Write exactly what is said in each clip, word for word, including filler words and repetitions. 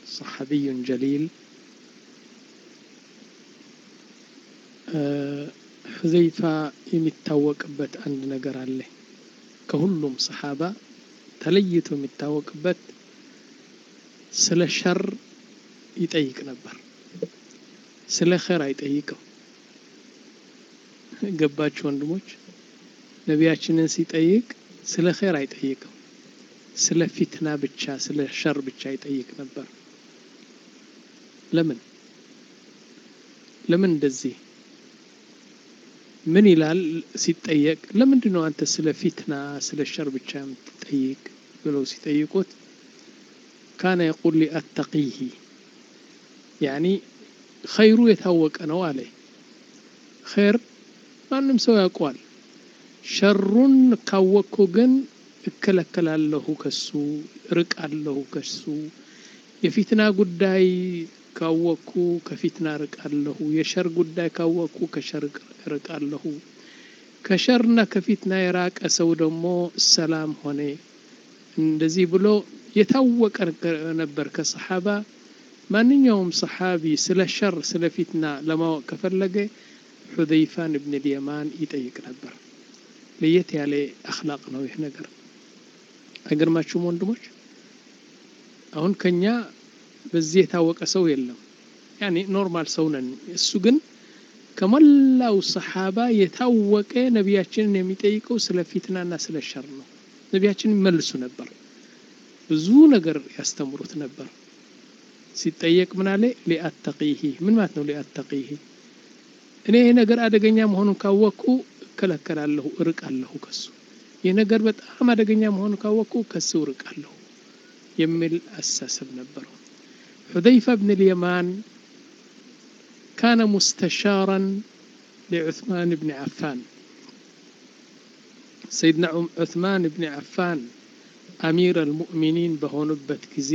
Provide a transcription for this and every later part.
صحابي جليل حذيفة የሚታወቅበት አንድ ነገር አለ ከሁሉም ሰሃባ ተለይቶ የሚታወቅበት ስለ ሸር ይጠይቅ ነበር ስለ ኸይር አይጠይቅም ገባችሁ ወንድሞች ነቢያችንን ሲጠይቅ ስለ ኸይር አይጠይቅም ስለ ፊትና ብቻ ስለ ሸር ብቻ ይጠይቅ ነበር ለምን ለምን እንደዚህ ምን ይላል ሲጠየቅ ለምንድን ነው አንተ ስለ ፊትና ስለ ሸር ብቻ የምትጠይቅ ብለው ሲጠይቁት كان يقول لي اتقيه يعني خير የታወቀ ነው አለ ኸይር ማንም ሰው ያውቃል ሸሩን ካወቅኩ ግን እከለከላለሁ ከሱ ርቃለሁ ከሱ የፊትና ጉዳይ ካወቅኩ ከፊትና ርቃለሁ የሸር ጉዳይ ካወቅኩ ከሸር ርቃለሁ ከሸርና ከፊትና የራቀ ሰው ደግሞ ሰላም ሆነ እንደዚህ ብሎ የታወቀ ነበር ከሰሃባ ማንኛውም ሰሃቢ ስለ ሸር ስለ ፊትና ለማወቅ ከፈለገ ሁዘይፋን ኢብኑ አልየማን ይጠይቅ ነበር ለየት ያለ አኽላቅ ነው ይህ ነገር አይገርማችሁም ወንድሞች አሁን ከኛ በዚህ የታወቀ ሰው የለም ያኒ ኖርማል ሰው ነን እሱ ግን ከመላው ሰሃባ የታወቀ ነቢያችንን የሚጠይቀው ስለ ፊትናና ስለ ሸር ነው ነቢያችን ይመልሱ ነበር ብዙ ነገር ያስተምሩት ነበር ሲጠየቅ ምን አለ ሊአተቂሂ ምን ማለት ነው ሊአተቂሂ እኔ ይሄ ነገር አደገኛ መሆኑን ካወቅኩ እከለከላለሁ እርቃለሁ ከሱ ይሄ ነገር በጣም አደገኛ መሆኑን ካወቅኩ ከሱ እርቃለሁ የሚል አሳሰብ ነበር حذيفة بن اليمان كان مستشارا لعثمان بن عفان سيدنا عثمان بن عفان أمير المؤمنين بهونبت ጊዜ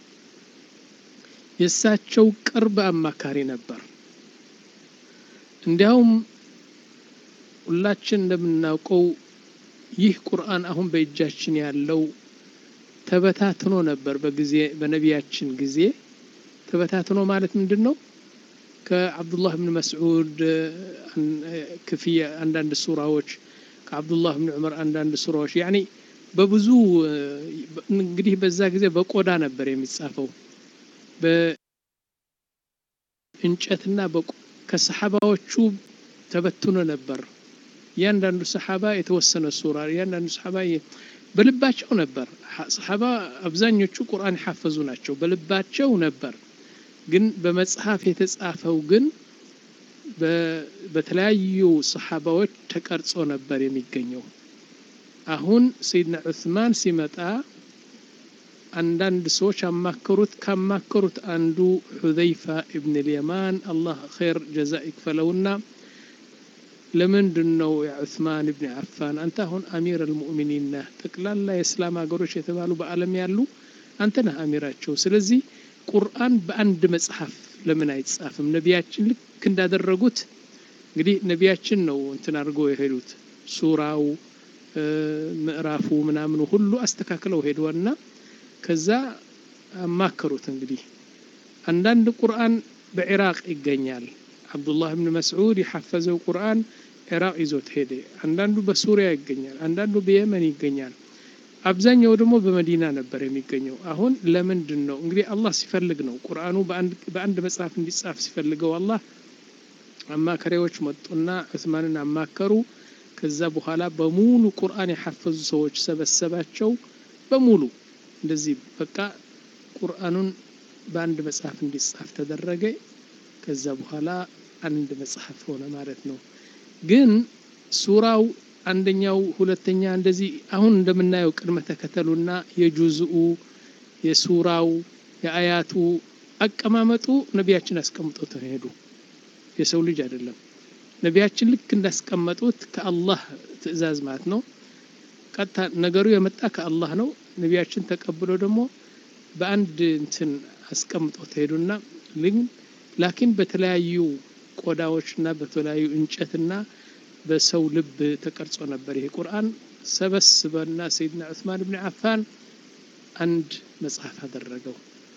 የሳቸው ቅርብ አማካሪ ነበር እንዲያውም ሁላችን እንደምናውቀው ይህ ቁርአን አሁን በእጃችን ያለው ተበታትኖ ነበር በጊዜ በነቢያችን ጊዜ ተበታትኖ ማለት ምንድነው ከአብዱላህ ኢብኑ መስዑድ ክፍያ አንዳንድ ሱራዎች ከአብዱላህ ኢብኑ ዑመር አንዳንድ ሱራዎች ያኒ በብዙ እንግዲህ በዛ ጊዜ በቆዳ ነበር የሚጻፈው በእንጨትና ከሰሃባዎቹ ተበትኖ ነበር ያንዳንዱ ሰሃባ የተወሰነ ሱራ ያንዳንዱ ሰሃባ በልባቸው ነበር ሰሃባ አብዛኞቹ ቁርአን ይሐፈዙ ናቸው በልባቸው ነበር ግን በመጽሐፍ የተጻፈው ግን በተለያዩ ሰሃባዎች ተቀርጾ ነበር የሚገኘው አሁን ሰይድና ዑስማን ሲመጣ አንዳንድ ሰዎች አማከሩት ካማከሩት አንዱ ሁዘይፋ ኢብኑ አልየማን አላህ ኸይር ጀዛ ይክፈለውና ለምንድነው ያ ዑስማን ኢብኑ አፋን አንተ አሁን አሚር አልሙእሚኒን ተቅላላ የእስላም ሀገሮች የተባሉ በአለም ያሉ አንተ ነህ አሚራቸው ስለዚህ ቁርአን በአንድ መጽሐፍ ለምን አይጻፍም ነቢያችን ልክ እንዳደረጉት እንግዲህ ነቢያችን ነው እንትን አድርገው የሄዱት ሱራው ምዕራፉ ምናምን ሁሉ አስተካክለው ሄዱና ከዛ አማከሩት እንግዲህ አንዳንድ ቁርአን በኢራቅ ይገኛል አብዱላህ ኢብኑ መስዑድ የሐፈዘው ቁርአን ኢራቅ ይዞት ሄደ አንዳንዱ በሱሪያ ይገኛል አንዳንዱ በየመን ይገኛል አብዛኛው ደግሞ በመዲና ነበር የሚገኘው አሁን ለምንድነው እንግዲህ አላህ ሲፈልግ ነው ቁርአኑ በአንድ በአንድ መጽሐፍ እንዲጻፍ ሲፈልገው አላህ አማካሪዎች መጡና ዑስማንን አማከሩ ከዛ በኋላ በሙሉ ቁርአን የሐፈዙ ሰዎች ሰበሰባቸው በሙሉ እንደዚህ በቃ ቁርአኑን በአንድ መጽሐፍ እንዲጻፍ ተደረገ ከዛ በኋላ አንድ መጽሐፍ ሆነ ማለት ነው ግን ሱራው አንደኛው ሁለተኛ እንደዚህ አሁን እንደምናየው ቅድመ ተከተሉና የጁዝኡ የሱራው የአያቱ አቀማመጡ ነቢያችን አስቀምጦት ሄዱ የሰው ልጅ አይደለም ነቢያችን ልክ እንዳስቀመጡት ከአላህ ትእዛዝ ማለት ነው ቀጣ ነገሩ የመጣ ከአላህ ነው ነቢያችን ተቀብሎ ደግሞ በአንድ እንትን አስቀምጦት ሄዱና ላኪን በተለያዩ ቆዳዎችና በተለያዩ እንጨትና በሰው ልብ ተቀርጾ ነበር ይሄ ቁርአን ሰበስበና ሰይድና ዑስማን ኢብኑ አፋን አንድ መጽሐፍ አደረገው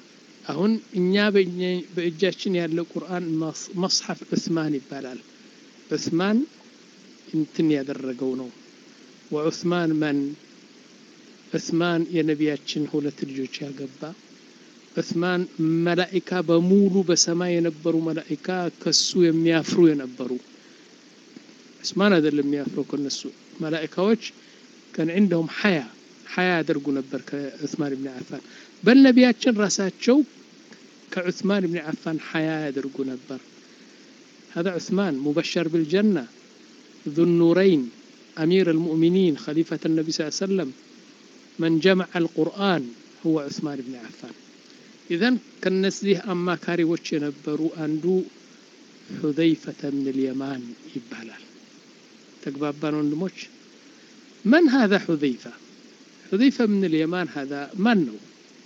አሁን እኛ በእጃችን ያለው ቁርአን መጽሐፍ ዑስማን ይባላል። ዑስማን እንትን ያደረገው ነው። ወዑስማን ማን ዑስማን የነቢያችን ሁለት ልጆች ያገባ ዑስማን መላእክታ በሙሉ በሰማይ የነበሩ መላእክታ ከሱ የሚያፍሩ የነበሩ ዑስማን አይደለም የሚያፍሩ ከነሱ መላእክታዎች كان عندهم حياة حياة ያደርጉ ነበር ከዑስማን ኢብኑ አፋን በነቢያችን ራሳቸው كعثمان بن عفان حياة ያደርጉ ነበር هذا عثمان مبشر بالجنة ذو النورين أمير المؤمنين خليفة النبي صلى الله عليه وسلم من جمع القرآن هو عثمان بن عفان إذن كالنسيه أما كاري وچ ينبرو أندو حذيفة من اليمان يبالال تقبابان وندموش من هذا حذيفة حذيفة من اليمان هذا من هو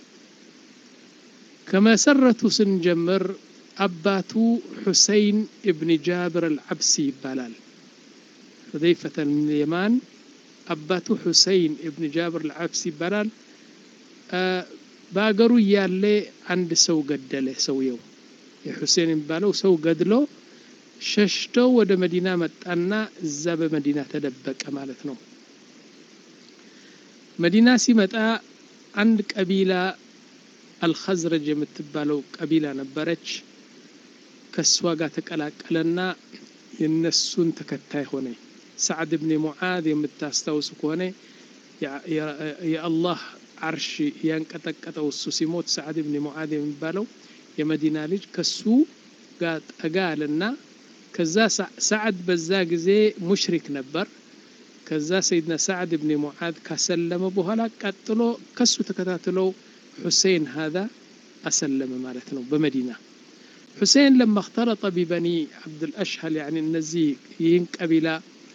كما سرت سنجمر أباتو حسين ابن جابر العبسي يبالال حذيفة من اليمان أباتو حسين ابن جابر العبسي يبالال أه ባገሩ ያለ አንድ ሰው ገደለ ሰውየው የሁሴን ባለው ሰው ገድሎ ሸሽተው ወደ መዲና መጣና እዛ በመዲና ተደበቀ ማለት ነው። መዲና ሲመጣ አንድ ቀቢላ አልኸዝረጅ የምትባለው ቀቢላ ነበረች። ከሷ ጋር ተቀላቀለና የነሱን ተከታይ ሆነ። ሰዓድ ኢብኑ ሙዓዝ የምታስታውሱ ከሆነ የአላህ عرش ينقطقطው እሱ ሲሞት ሰዓድ ኢብኑ ሙዓዝ የሚባለው የመዲና ልጅ ከሱ ጋር ተጋለና ከዛ ሰዓድ በዛ ጊዜ ሙሽሪክ ነበር። ከዛ ሰይድና ሰዓድ ኢብኑ ሙዓዝ ካሰለመ በኋላ ቀጥሎ ከሱ ተከታትለው ሁሴን هذا أسلم ማለት ነው በመዲና حسين لما اختلط ببني عبد الأشهل يعني النزي ينقبل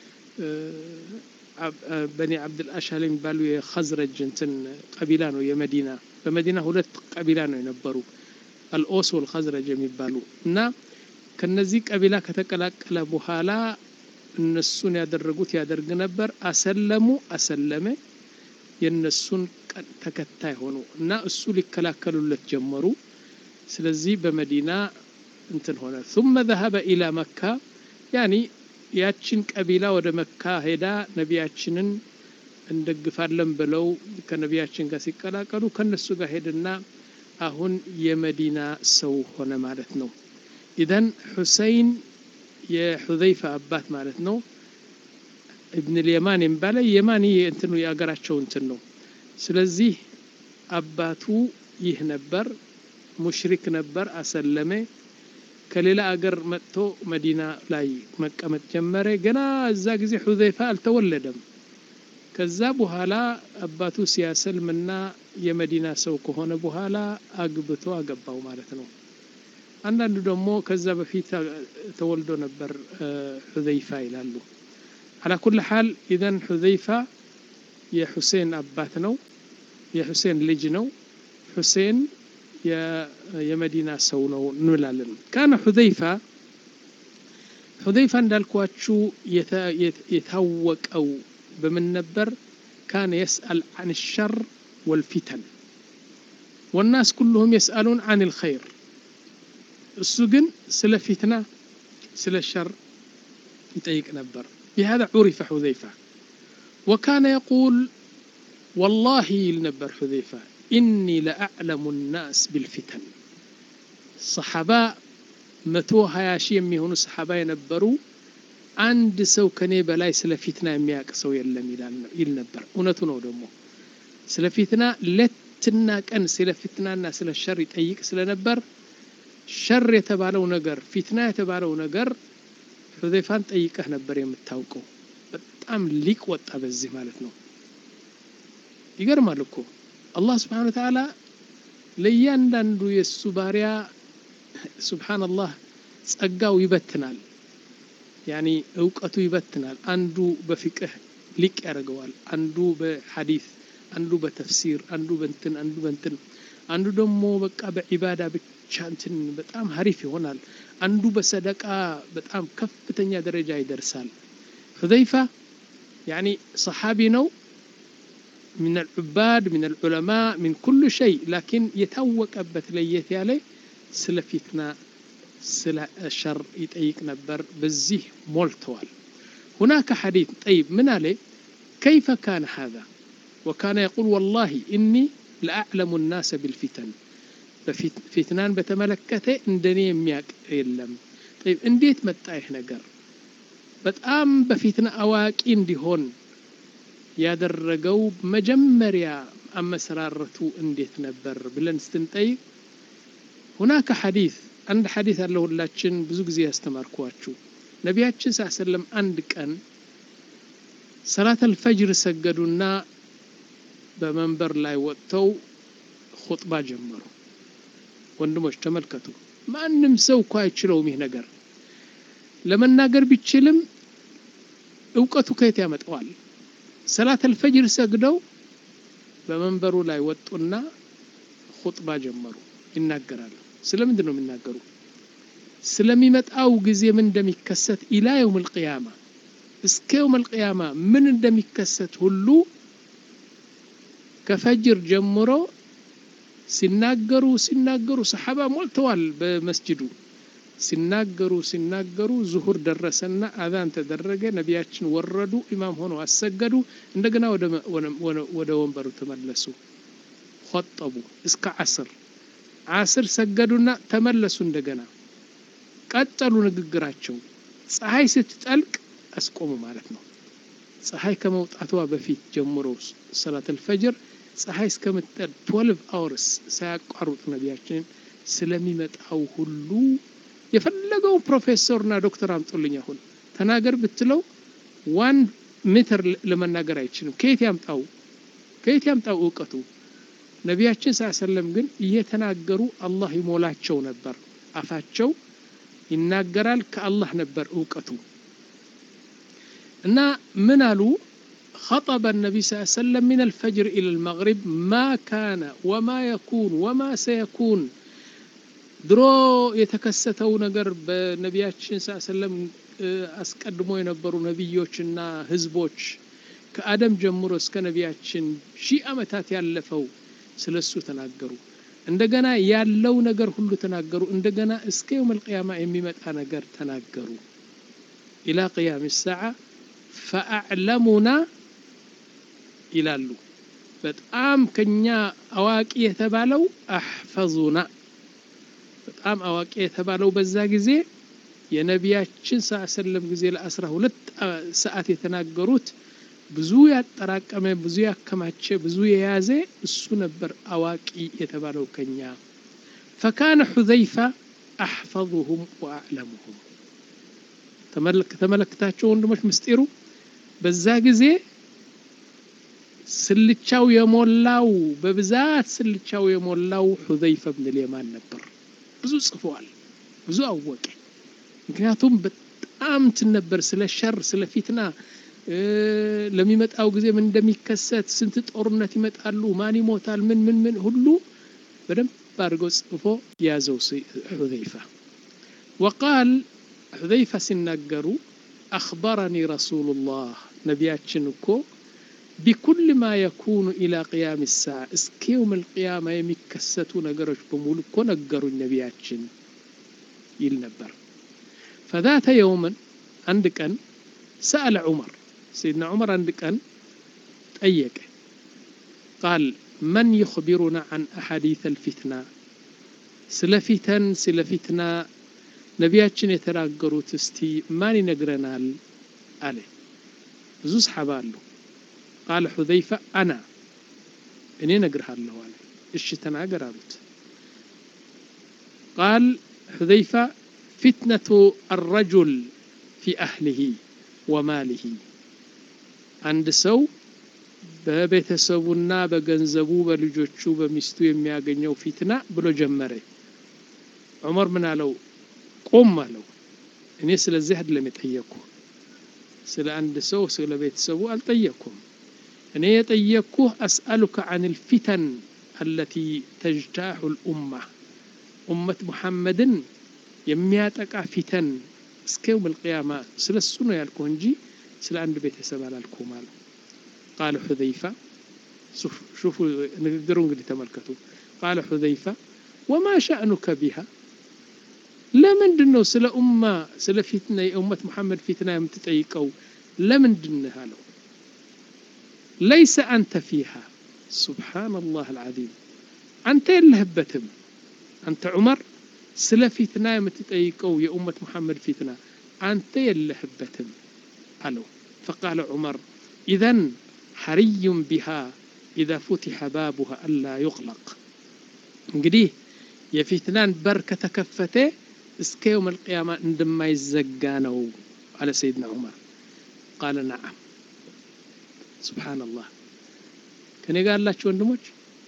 بني عبد الأشهل يبالو የخزرج እንትን ቀቢላ ነው የመዲና በመዲና ሁለት ቀቢላ ነው የነበሩ الأوس والخزرج የሚባሉ እና ከነዚህ ቀቢላ ከተቀላቀለ በኋላ እነሱን ያደረጉት ያደርግ ነበር አሰለሙ አሰለመ የነሱን ተከታይ ሆኑ እና እሱ ሊከላከሉለት ጀመሩ። ስለዚህ በመዲና እንትን ሆነ ثم ذهب إلى مكة يعني ያችን ቀቢላ ወደ መካ ሄዳ ነቢያችንን እንደግፋለን ብለው ከነቢያችን ጋር ሲቀላቀሉ ከነሱ ጋር ሄድና አሁን የመዲና ሰው ሆነ ማለት ነው። ኢዘን ሁሴን የሁዘይፋ አባት ማለት ነው። ኢብኑ اليمان የሚባለው የማኒ እንትኑ ያገራቸው እንትን ነው። ስለዚህ አባቱ ይህ ነበር ሙሽሪክ ነበር አሰለመ ከሌላ አገር መጥቶ መዲና ላይ መቀመጥ ጀመረ። ገና እዛ ጊዜ ሁዘይፋ አልተወለደም። ከዛ በኋላ አባቱ ሲያሰልምና የመዲና ሰው ከሆነ በኋላ አግብቶ አገባው ማለት ነው። አንዳንዱ ደግሞ ከዛ በፊት ተወልዶ ነበር ሁዘይፋ ይላሉ። على كل حال اذا حذيفه የሁሴን አባት ነው የሁሴን ልጅ ነው። ሁሴን የመዲና ሰው ነው እንላለን። كان حذيفه حذيفه እንዳልኳችሁ የታወቀው በምን ነበር? كان يسأل عن الشر والفتن والناس كلهم يسألون عن الخير እሱ ግን ስለ ፊትና ስለ ሸር ይጠይቅ ነበር። بهذا عرف حذيفه وكان يقول والله النبر حذيفه إني لأعلم الناس بالفتن صحابة متو هياشي يميهون الصحابة ينبروا عند سو كني بلاي سلا فتنة يمياك سو يلم يلنبر ونتنو دمو سلا فتنة لتنا كان سلا فتنة الناس سلا الشر يتأيك سلا نبر شر يتبالو نجر فتنة يتبالو نجر حذيفان تأيكه نبر يمتاوكو بتأم ليك وتأبزي مالتنا يقر مالكو الله سبحانه وتعالى ليانداندو የሱ ባሪያ سبحان الله ጸጋው ይበትናል። يعني እውቀቱ ይበትናል። አንዱ በፍቅህ ሊቅ ያደርገዋል፣ አንዱ በሐዲስ፣ አንዱ በተፍሲር፣ አንዱ በእንትን አንዱ በእንትን አንዱ ደግሞ በቃ በዒባዳ ብቻ እንትን በጣም ሀሪፍ ይሆናል። አንዱ በሰደቃ በጣም ከፍተኛ ደረጃ ይደርሳል። ሁዘይፋ يعني صحابي ነው من العباد من العلماء من كل شيء لكن يتوقبت ليت يالي سلا فتنة سلا الشر يتأيك نبر بزيه مولتوال. هناك حديث طيب من عليه كيف كان هذا وكان يقول والله إني لأعلم الناس بالفتن فتنان بتملكته اندني مياك يلم. طيب انديت متايح نجر በጣም በፊትና አዋቂ እንዲሆን ያደረገው መጀመሪያ አመሰራረቱ እንዴት ነበር ብለን ስትንጠይቅ هناك حديث አንድ ሐዲስ አለ ሁላችን ብዙ ጊዜ ያስተማርኳችሁ ነቢያችን ሰለላሁ አንድ ቀን ሰላት አልፈጅር ሰገዱና በመንበር ላይ ወጥተው ኹጥባ ጀመሩ። ወንድሞች ተመልከቱ ማንም ሰው እኮ አይችለውም ይህ ነገር ለመናገር ቢችልም እውቀቱ ከየት ያመጣዋል? ሰላት አልፈጅር ሰግደው በመንበሩ ላይ ወጡና ኹጥባ ጀመሩ ይናገራሉ። ስለምንድን ነው የሚናገሩ? ስለሚመጣው ጊዜ ምን እንደሚከሰት ኢላ የውም القيامة እስከ የውም القيامة ምን እንደሚከሰት ሁሉ ከፈጅር ጀምሮ ሲናገሩ ሲናገሩ ሰሃባ ሞልተዋል በመስጂዱ ሲናገሩ ሲናገሩ ዙሁር ደረሰና አዛን ተደረገ ነቢያችን ወረዱ ኢማም ሆኖ አሰገዱ እንደገና ወደ ወደ ወንበሩ ተመለሱ ኹጥቡ እስከ ዓስር ዓስር ሰገዱና ተመለሱ እንደገና ቀጠሉ ንግግራቸው ፀሐይ ስትጠልቅ አስቆሙ ማለት ነው። ፀሐይ ከመውጣቷ በፊት ጀምሮ ሰላት الفجر ፀሐይ እስከምትጠልቅ twelve hours ሳያቋርጡ ነቢያችን ስለሚመጣው ሁሉ የፈለገው ፕሮፌሰርና ዶክተር አምጡልኝ አሁን ተናገር ብትለው one ሜትር ለመናገር አይችልም። ከየት ያምጣው ከየት ያምጣው እውቀቱ? ነቢያችን ሰለላሁ ግን እየተናገሩ አላህ ይሞላቸው ነበር። አፋቸው ይናገራል ከአላህ ነበር እውቀቱ እና ምን አሉ خطب النبي صلى الله عليه وسلم من الفجر إلى المغرب ما كان وما يكون وما سيكون ድሮ የተከሰተው ነገር በነቢያችን ሰለላሁ አስቀድሞ የነበሩ ነብዮችና ህዝቦች ከአደም ጀምሮ እስከ ነቢያችን ሺህ ዓመታት ያለፈው ስለሱ ተናገሩ። እንደገና ያለው ነገር ሁሉ ተናገሩ። እንደገና እስከ يوم القيامة የሚመጣ ነገር ተናገሩ إلى قيام الساعة فأعلمنا ይላሉ። በጣም ከኛ አዋቂ የተባለው አህፈዙና በጣም አዋቂ የተባለው በዛ ጊዜ የነቢያችን ሰለላሁ ጊዜ ለ12 ሰዓት የተናገሩት ብዙ ያጠራቀመ ብዙ ያከማቸ ብዙ የያዘ እሱ ነበር አዋቂ የተባለው ከኛ فكان حذيفة أحفظهم وأعلمهم ተመልክ ተመልክታቸው ወንድሞች ምስጢሩ በዛ ጊዜ ስልቻው የሞላው በብዛት ስልቻው የሞላው حذيفة بن اليمان ነበር። ብዙ ጽፏል ብዙ አወቀ። ምክንያቱም በጣም ተነበር ስለ ሸር ስለ ፊትና ለሚመጣው ጊዜ ምን እንደሚከሰት ስንት ጦርነት ይመጣሉ ማን ይሞታል ምን ምን ምን ሁሉ በደንብ አድርጎ ጽፎ ያዘው حذيفة وقال حذيفة ሲናገሩ أخبرني رسول الله ነቢያችን እኮ بكل ما يكون إلى قيام الساعة እስከ يوم القيامة የሚከሰቱ ነገሮች በሙሉ እኮ ነገሩኝ ነቢያችን ይል ነበር። فذات يوم አንድ ቀን سأل عمر سيدنا عمر عند كان طيق قال من يخبرنا عن أحاديث الفتنة سلفتن سلفتنا نبياتنا يتراجروا تستي ما نقرنال عليه بزوز حبالو قال حذيفة أنا إني نقرها الله عليه إيش تناقر عبت قال حذيفة فتنة الرجل في أهله وماله عند سو በቤተሰቡና በገንዘቡ በልጆቹ በሚስቱ የሚያገኘው ፊትና ብሎ ጀመረ። ዑመር ምን አለው? ቆም አለው። እኔ ስለዚህ አይደለም የጠየቅኩ ስለ አንድ ሰው ስለ ቤተሰቡ አልጠየቅኩም። እኔ የጠየቅኩ أسألك عن الفتن التي تجتاح الأمة أمة محمد የሚያጠቃ ፊተን እስከ يوم القيامة ስለሱ ነው ያልኩ እንጂ ስለ አንድ ቤተሰብ አላልኩም አለ። قال حذيفة شوف شوفوا نقدروا እንግዲህ ተመልከቱ قال حذيفة وما شأنك بها ለምንድነው ስለ ኡማ ስለ ፊትና የኡመት መሐመድ ፊትና የምትጠይቀው ለምንድነው አለው ليس أنت فيها سبحان الله العظيم أنت የለህበትም أنت عمر ስለ ፊትና የምትጠይቀው የኡመት መሐመድ ፊትና أنت የለህበትም አለው فقال عمر إذن حري بها إذا فتح بابها ألا يغلق እንግዲህ የፊትናን በር ከተከፈተ እስከ يوم القيامة እንደማይዘጋ ነው على سيدنا عمر قال نعم سبحان الله كان قال لك ወንድሞች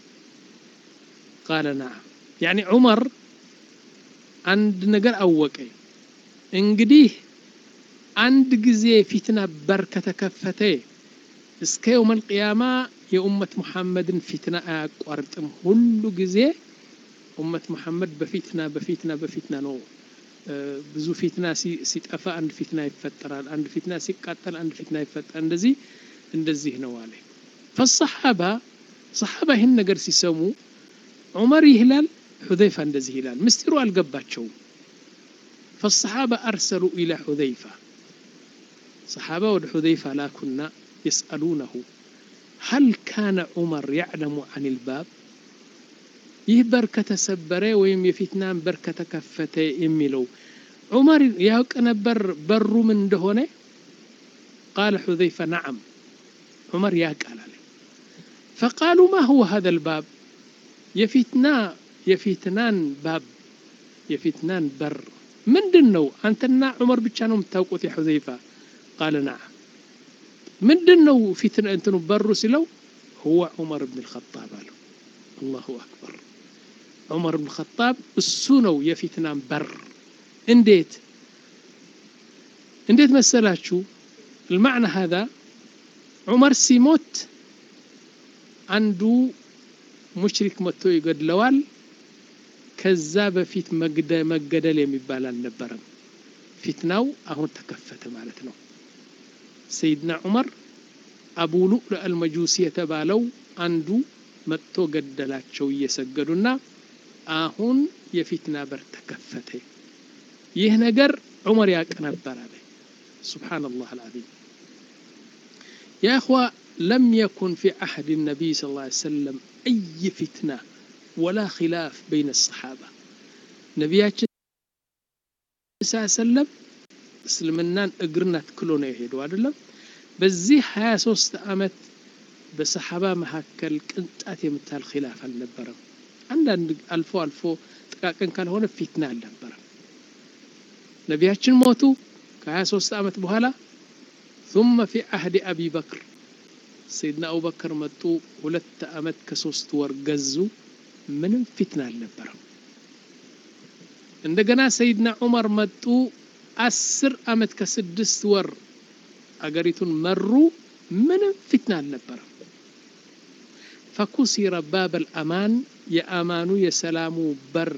قال نعم يعني عمر አንድ ነገር አወቀ እንግዲህ አንድ ጊዜ ፊትና በር ከተከፈተ እስከ يوم القيامة የኡመት መሐመድን ፊትና አያቋርጥም ሁሉ ጊዜ ኡመት መሐመድ በፊትና በፊትና በፊትና ነው ብዙ ፊትና ሲጠፋ አንድ ፊትና ይፈጠራል አንድ ፊትና ሲቃጠል አንድ ፊትና ይፈጠራል እንደዚህ እንደዚህ ነው አለ فالصحابه صحابه ይህን ነገር ሲሰሙ ዑመር ይላል حذيفة እንደዚህ ይላል ምስጢሩ አልገባቸው فالصحابه ارسلوا الى حذيفة صحابه ወደ حذيفة ላኩና يسالونه هل كان عمر يعلم عن الباب ይህ በር ከተሰበረ ወይም የፊትናን በር ከተከፈተ የሚለው ዑመር ያውቅ ነበር በሩ ምን እንደሆነ قال حذيفة نعم عمر ያውቃል አለ فقالوا ما هو هذا الباب የፊትና የፊትናን ባብ የፊትናን በር ምንድነው አንተና ዑመር ብቻ ነው የምታውቁት ያ حذيفة قال نعم ምንድነው ፊትና እንትኑ በሩ ሲለው هو عمر بن الخطاب አለ الله أكبر عمر بن الخطاب السنو يفتنا بر انديت انديت مسلاتشو المعنى هذا عمر سيموت عنده مشرك متو يقدلوال كذاب فيت مجد مجدل የሚባል አልነበረም ፊትናው አሁን ተከፈተ ማለት ነው سيدنا عمر ابو لؤلؤ المجوسي የተባለው አንዱ መጥቶ ገደላቸው እየሰገዱና አሁን የፊትና በር ተከፈተ ይህ ነገር ዑመር ያቅ ነበር አለ سبحان الله العظيم يا اخوة لم يكن في عهد النبي صلى الله عليه وسلم اي فتنة ولا خلاف بين الصحابة نبياتنا صلى الله عليه وسلم እስልምናን እግርና ተክሎ ነው የሄደው አይደለም በዚህ ሃያ ሶስት አመት በሰሃባ መሐከል ቅንጣት የምታል ኺላፍ አልነበረም አንዳንድ አልፎ አልፎ ጥቃቅን ካልሆነ ፊትና አልነበረም ነቢያችን ሞቱ ከ23 አመት በኋላ ثم في عهد ابي بكر سيدنا ابو بكر መጡ ሁለት አመት ከሶስት ወር ገዙ ምንም ፊትና አልነበረም እንደገና ሰይድና ዑመር መጡ አስር አመት ከስድስት ወር አገሪቱን መሩ ምንም ፊትና አልነበረም فكسر باب الأمان يأمانو يسلامو بر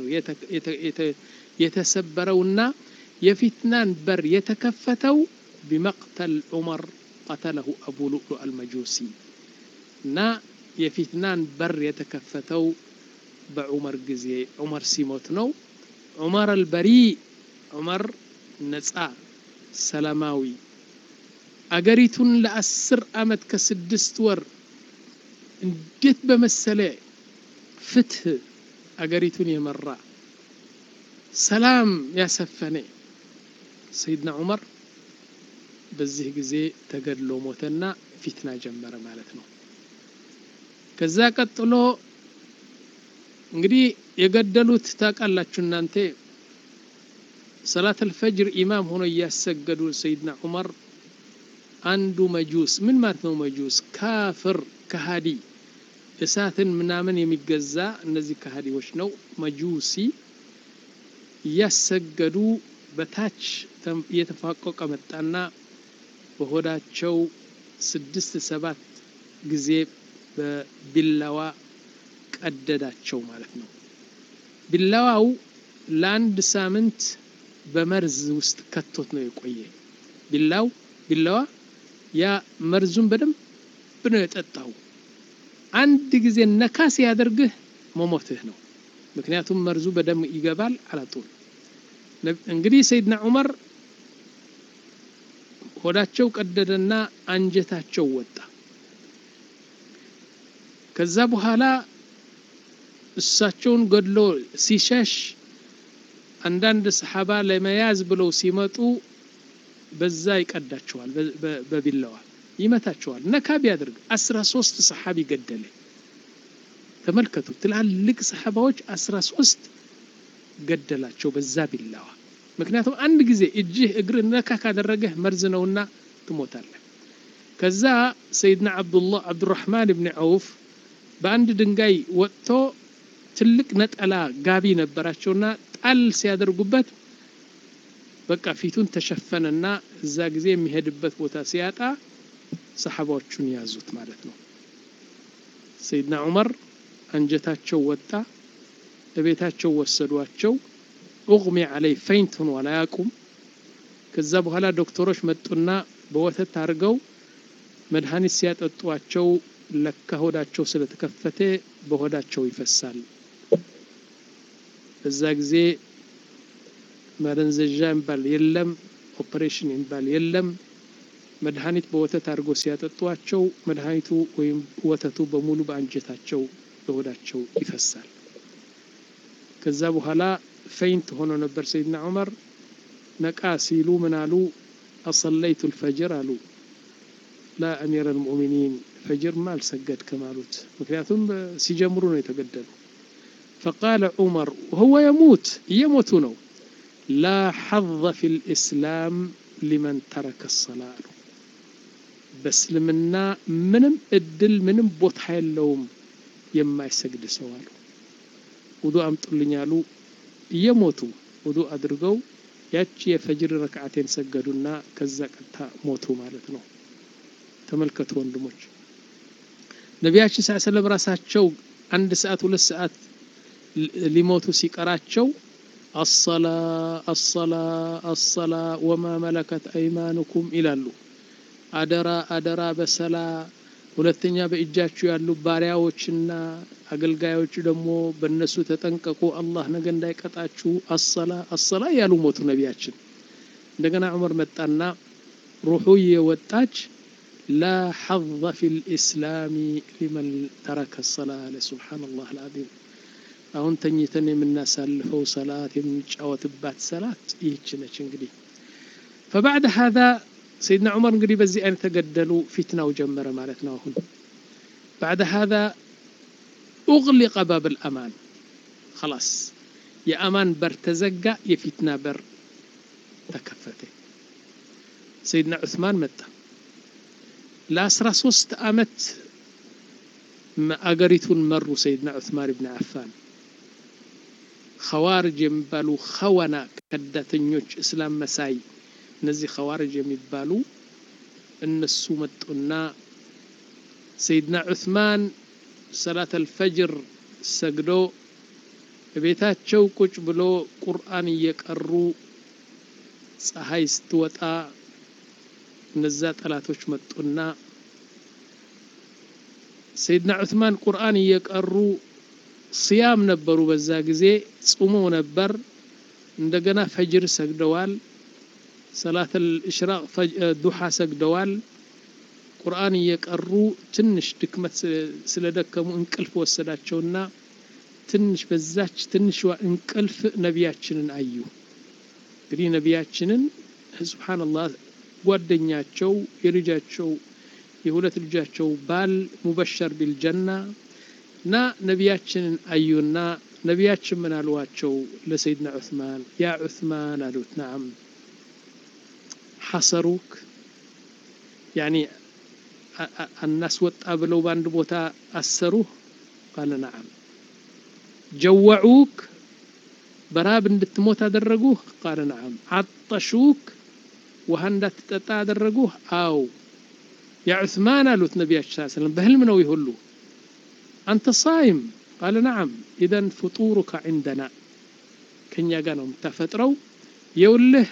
يتسبرونا يفتنان بر يتكفتو بمقتل عمر قتله أبو لؤلؤ المجوسي نا يفتنان بر يتكفتو بعمر جزي عمر سيموتنو عمر البريء عمر نصا سلاماوي أجريتون لأسر أمد كسدست ور እንዴት በመሰለ ፍትህ አገሪቱን የመራ ሰላም ያሰፈነ ሰይድና ዑመር በዚህ ጊዜ ተገድሎ ሞተና ፊትና ጀመረ ማለት ነው ከዛ ቀጥሎ እንግዲህ የገደሉት ታቃላችሁ እናንተ ሰላት الفجر ኢማም ሆኖ ያሰገዱ ሰይድና ዑመር አንዱ መጁስ ምን ማለት ነው መጁስ ካፍር ከሃዲ እሳትን ምናምን የሚገዛ እነዚህ ከሃዲዎች ነው መጁሲ ያሰገዱ በታች የተፋቆቀ መጣና በሆዳቸው ስድስት ሰባት ጊዜ በቢላዋ ቀደዳቸው ማለት ነው ቢላዋው ለአንድ ሳምንት በመርዝ ውስጥ ከቶት ነው የቆየ ቢላው ቢላዋ ያ መርዙን በደንብ ነው የጠጣው አንድ ጊዜ ነካስ ያደርግህ መሞትህ ነው ምክንያቱም መርዙ በደም ይገባል አላጡል እንግዲህ ሰይድና ዑመር ሆዳቸው ቀደደና አንጀታቸው ወጣ ከዛ በኋላ እሳቸውን ገድሎ ሲሸሽ አንዳንድ ሰሃባ ለመያዝ ብለው ሲመጡ በዛ ይቀዳቸዋል በቢላዋ ይመታቸዋል ነካብ ያድርግ አስራ ሶስት ሰሃቢ ገደለ ተመልከቱ ትላልቅ ሰሃባዎች አስራ ሶስት ገደላቸው በዛ ቢላዋ ምክንያቱም አንድ ጊዜ እጅህ እግር ነካ ካደረገህ መርዝ ነውና ትሞታለህ ከዛ ሰይድና አብዱላህ አብዱራህማን ኢብኑ ዐውፍ በአንድ ድንጋይ ወጥቶ ትልቅ ነጠላ ጋቢ ነበራቸውና ጣል ሲያደርጉበት በቃ ፊቱን ተሸፈነና እዛ ጊዜ የሚሄድበት ቦታ ሲያጣ ሰሃባዎቹን ያዙት ማለት ነው ሰይድና ዑመር አንጀታቸው ወጣ ለቤታቸው ወሰዷቸው اغمي عليه فينت ولا يقوم ከዛ በኋላ ዶክተሮች መጡና በወተት አርገው መድሃኒት ሲያጠጧቸው ለካ ሆዳቸው ስለተከፈተ በሆዳቸው ይፈሳል በዛ ጊዜ ማደንዘዣ እንባል የለም ኦፕሬሽን እንባል የለም መድሃኒት በወተት አርገው ሲያጠጧቸው መድሃኒቱ ወይም ወተቱ በሙሉ በአንጀታቸው በሆዳቸው ይፈሳል ከዛ በኋላ فينت ሆኖ ነበር ሰይድና ዑመር ነቃ ሲሉ ምናሉ أصليت الفجر አሉ لا أمير المؤمنين فجر ما السجد كمالوت ምክንያቱም ሲጀምሩ ነው የተገደሉ فقال عمر وهو يموت يموت ነው لا حظ في الإسلام لمن ترك الصلاة በእስልምና ምንም እድል ምንም ቦታ የለውም የማይሰግድ ሰው አሉ ውዱእ አምጡልኝ አሉ እየሞቱ ውዱእ አድርገው ያቺ የፈጅር ረክዓቴን ሰገዱና ከዛ ቀጥታ ሞቱ ማለት ነው ተመልከቱ ወንድሞች ነብያችን ሰለላሁ ዐለይሂ ወሰለም ራሳቸው አንድ ሰዓት ሁለት ሰዓት ሊሞቱ ሲቀራቸው الصلاه الصلاه الصلاه وما ملكت ايمانكم ይላሉ አደራ አደራ በሰላ ሁለተኛ በእጃችሁ ያሉ ባሪያዎችና አገልጋዮች ደግሞ በእነሱ ተጠንቀቁ አላህ ነገ እንዳይቀጣችሁ አሰላ አሰላ ያሉ ሞቱ ነብያችን እንደገና ዑመር መጣና ሩሁ የወጣች لا حظ في الإسلام لمن ترك الصلاة سبحان الله العظيم አሁን ተኝተን የምናሳልፈው ሰላት የምንጫወትባት ሰላት ይህች ነች እንግዲህ فبعد هذا سيدنا عمر እንግዲህ በዚህ አይነት ተገደሉ ፊትናው ጀመረ ማለት ነው አሁን بعد هذا اغلق باب الامان خلاص يا امان بر تزغى يفتنا بر تكفته سيدنا عثمان متى لا ثلاثة عامت ما اغريتون مروا سيدنا عثمان بن عفان خوارج يمبالو خونه كدتኞች اسلام مساي እነዚህ خوارج የሚባሉ እነሱ መጡና سيدنا عثمان صلاه الفجر ሰግዶ በቤታቸው ቁጭ ብሎ ቁርአን እየቀሩ ፀሐይ ስትወጣ እነዛ ጠላቶች መጡና سيدنا عثمان ቁርአን እየቀሩ صيام ነበሩ በዛ ጊዜ ጾመው ነበር እንደገና ፈጅር ሰግደዋል صلاه الاشراق ضحى ሰግደዋል ቁርአን እየቀሩ ትንሽ ድክመት ስለደከሙ እንቅልፍ ወሰዳቸውና ትንሽ በዛች ትንሽ እንቅልፍ ነብያችንን አዩ እንግዲህ ነብያችንን ሱብሃንአላህ ጓደኛቸው የልጃቸው የሁለት ልጃቸው ባል ሙበሸር ቢልጀና ና ነብያችንን አዩና ነብያችን ምን አሏቸው ለሰይድና ዑስማን ያ ዑስማን አሉት نعم حصروك يعني الناس وطا بلو باند بوتا أسروه قال نعم جوعوك براب اندتموت أدرقوه قال نعم عطشوك وهندت تتا أدرقوه أو يا عثمان قالوا النبي صلى الله عليه وسلم بهل منو يهلو أنت صايم قال نعم إذن فطورك عندنا كن يقانهم تفتروا يوله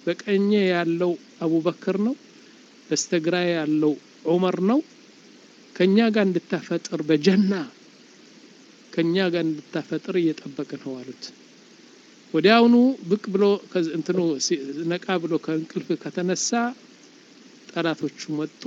بكأني يالو أبو بكر نو بستقراي يالو عمر نو ከኛ ጋር እንድታፈጥር በጀና ከኛ ጋር እንድታፈጥር እየጠበቅን ነው አሉት። ወዲያውኑ ብቅ ብሎ እንትኑ ነቃ ብሎ ከእንቅልፍ ከተነሳ ጠላቶቹ መጡ፣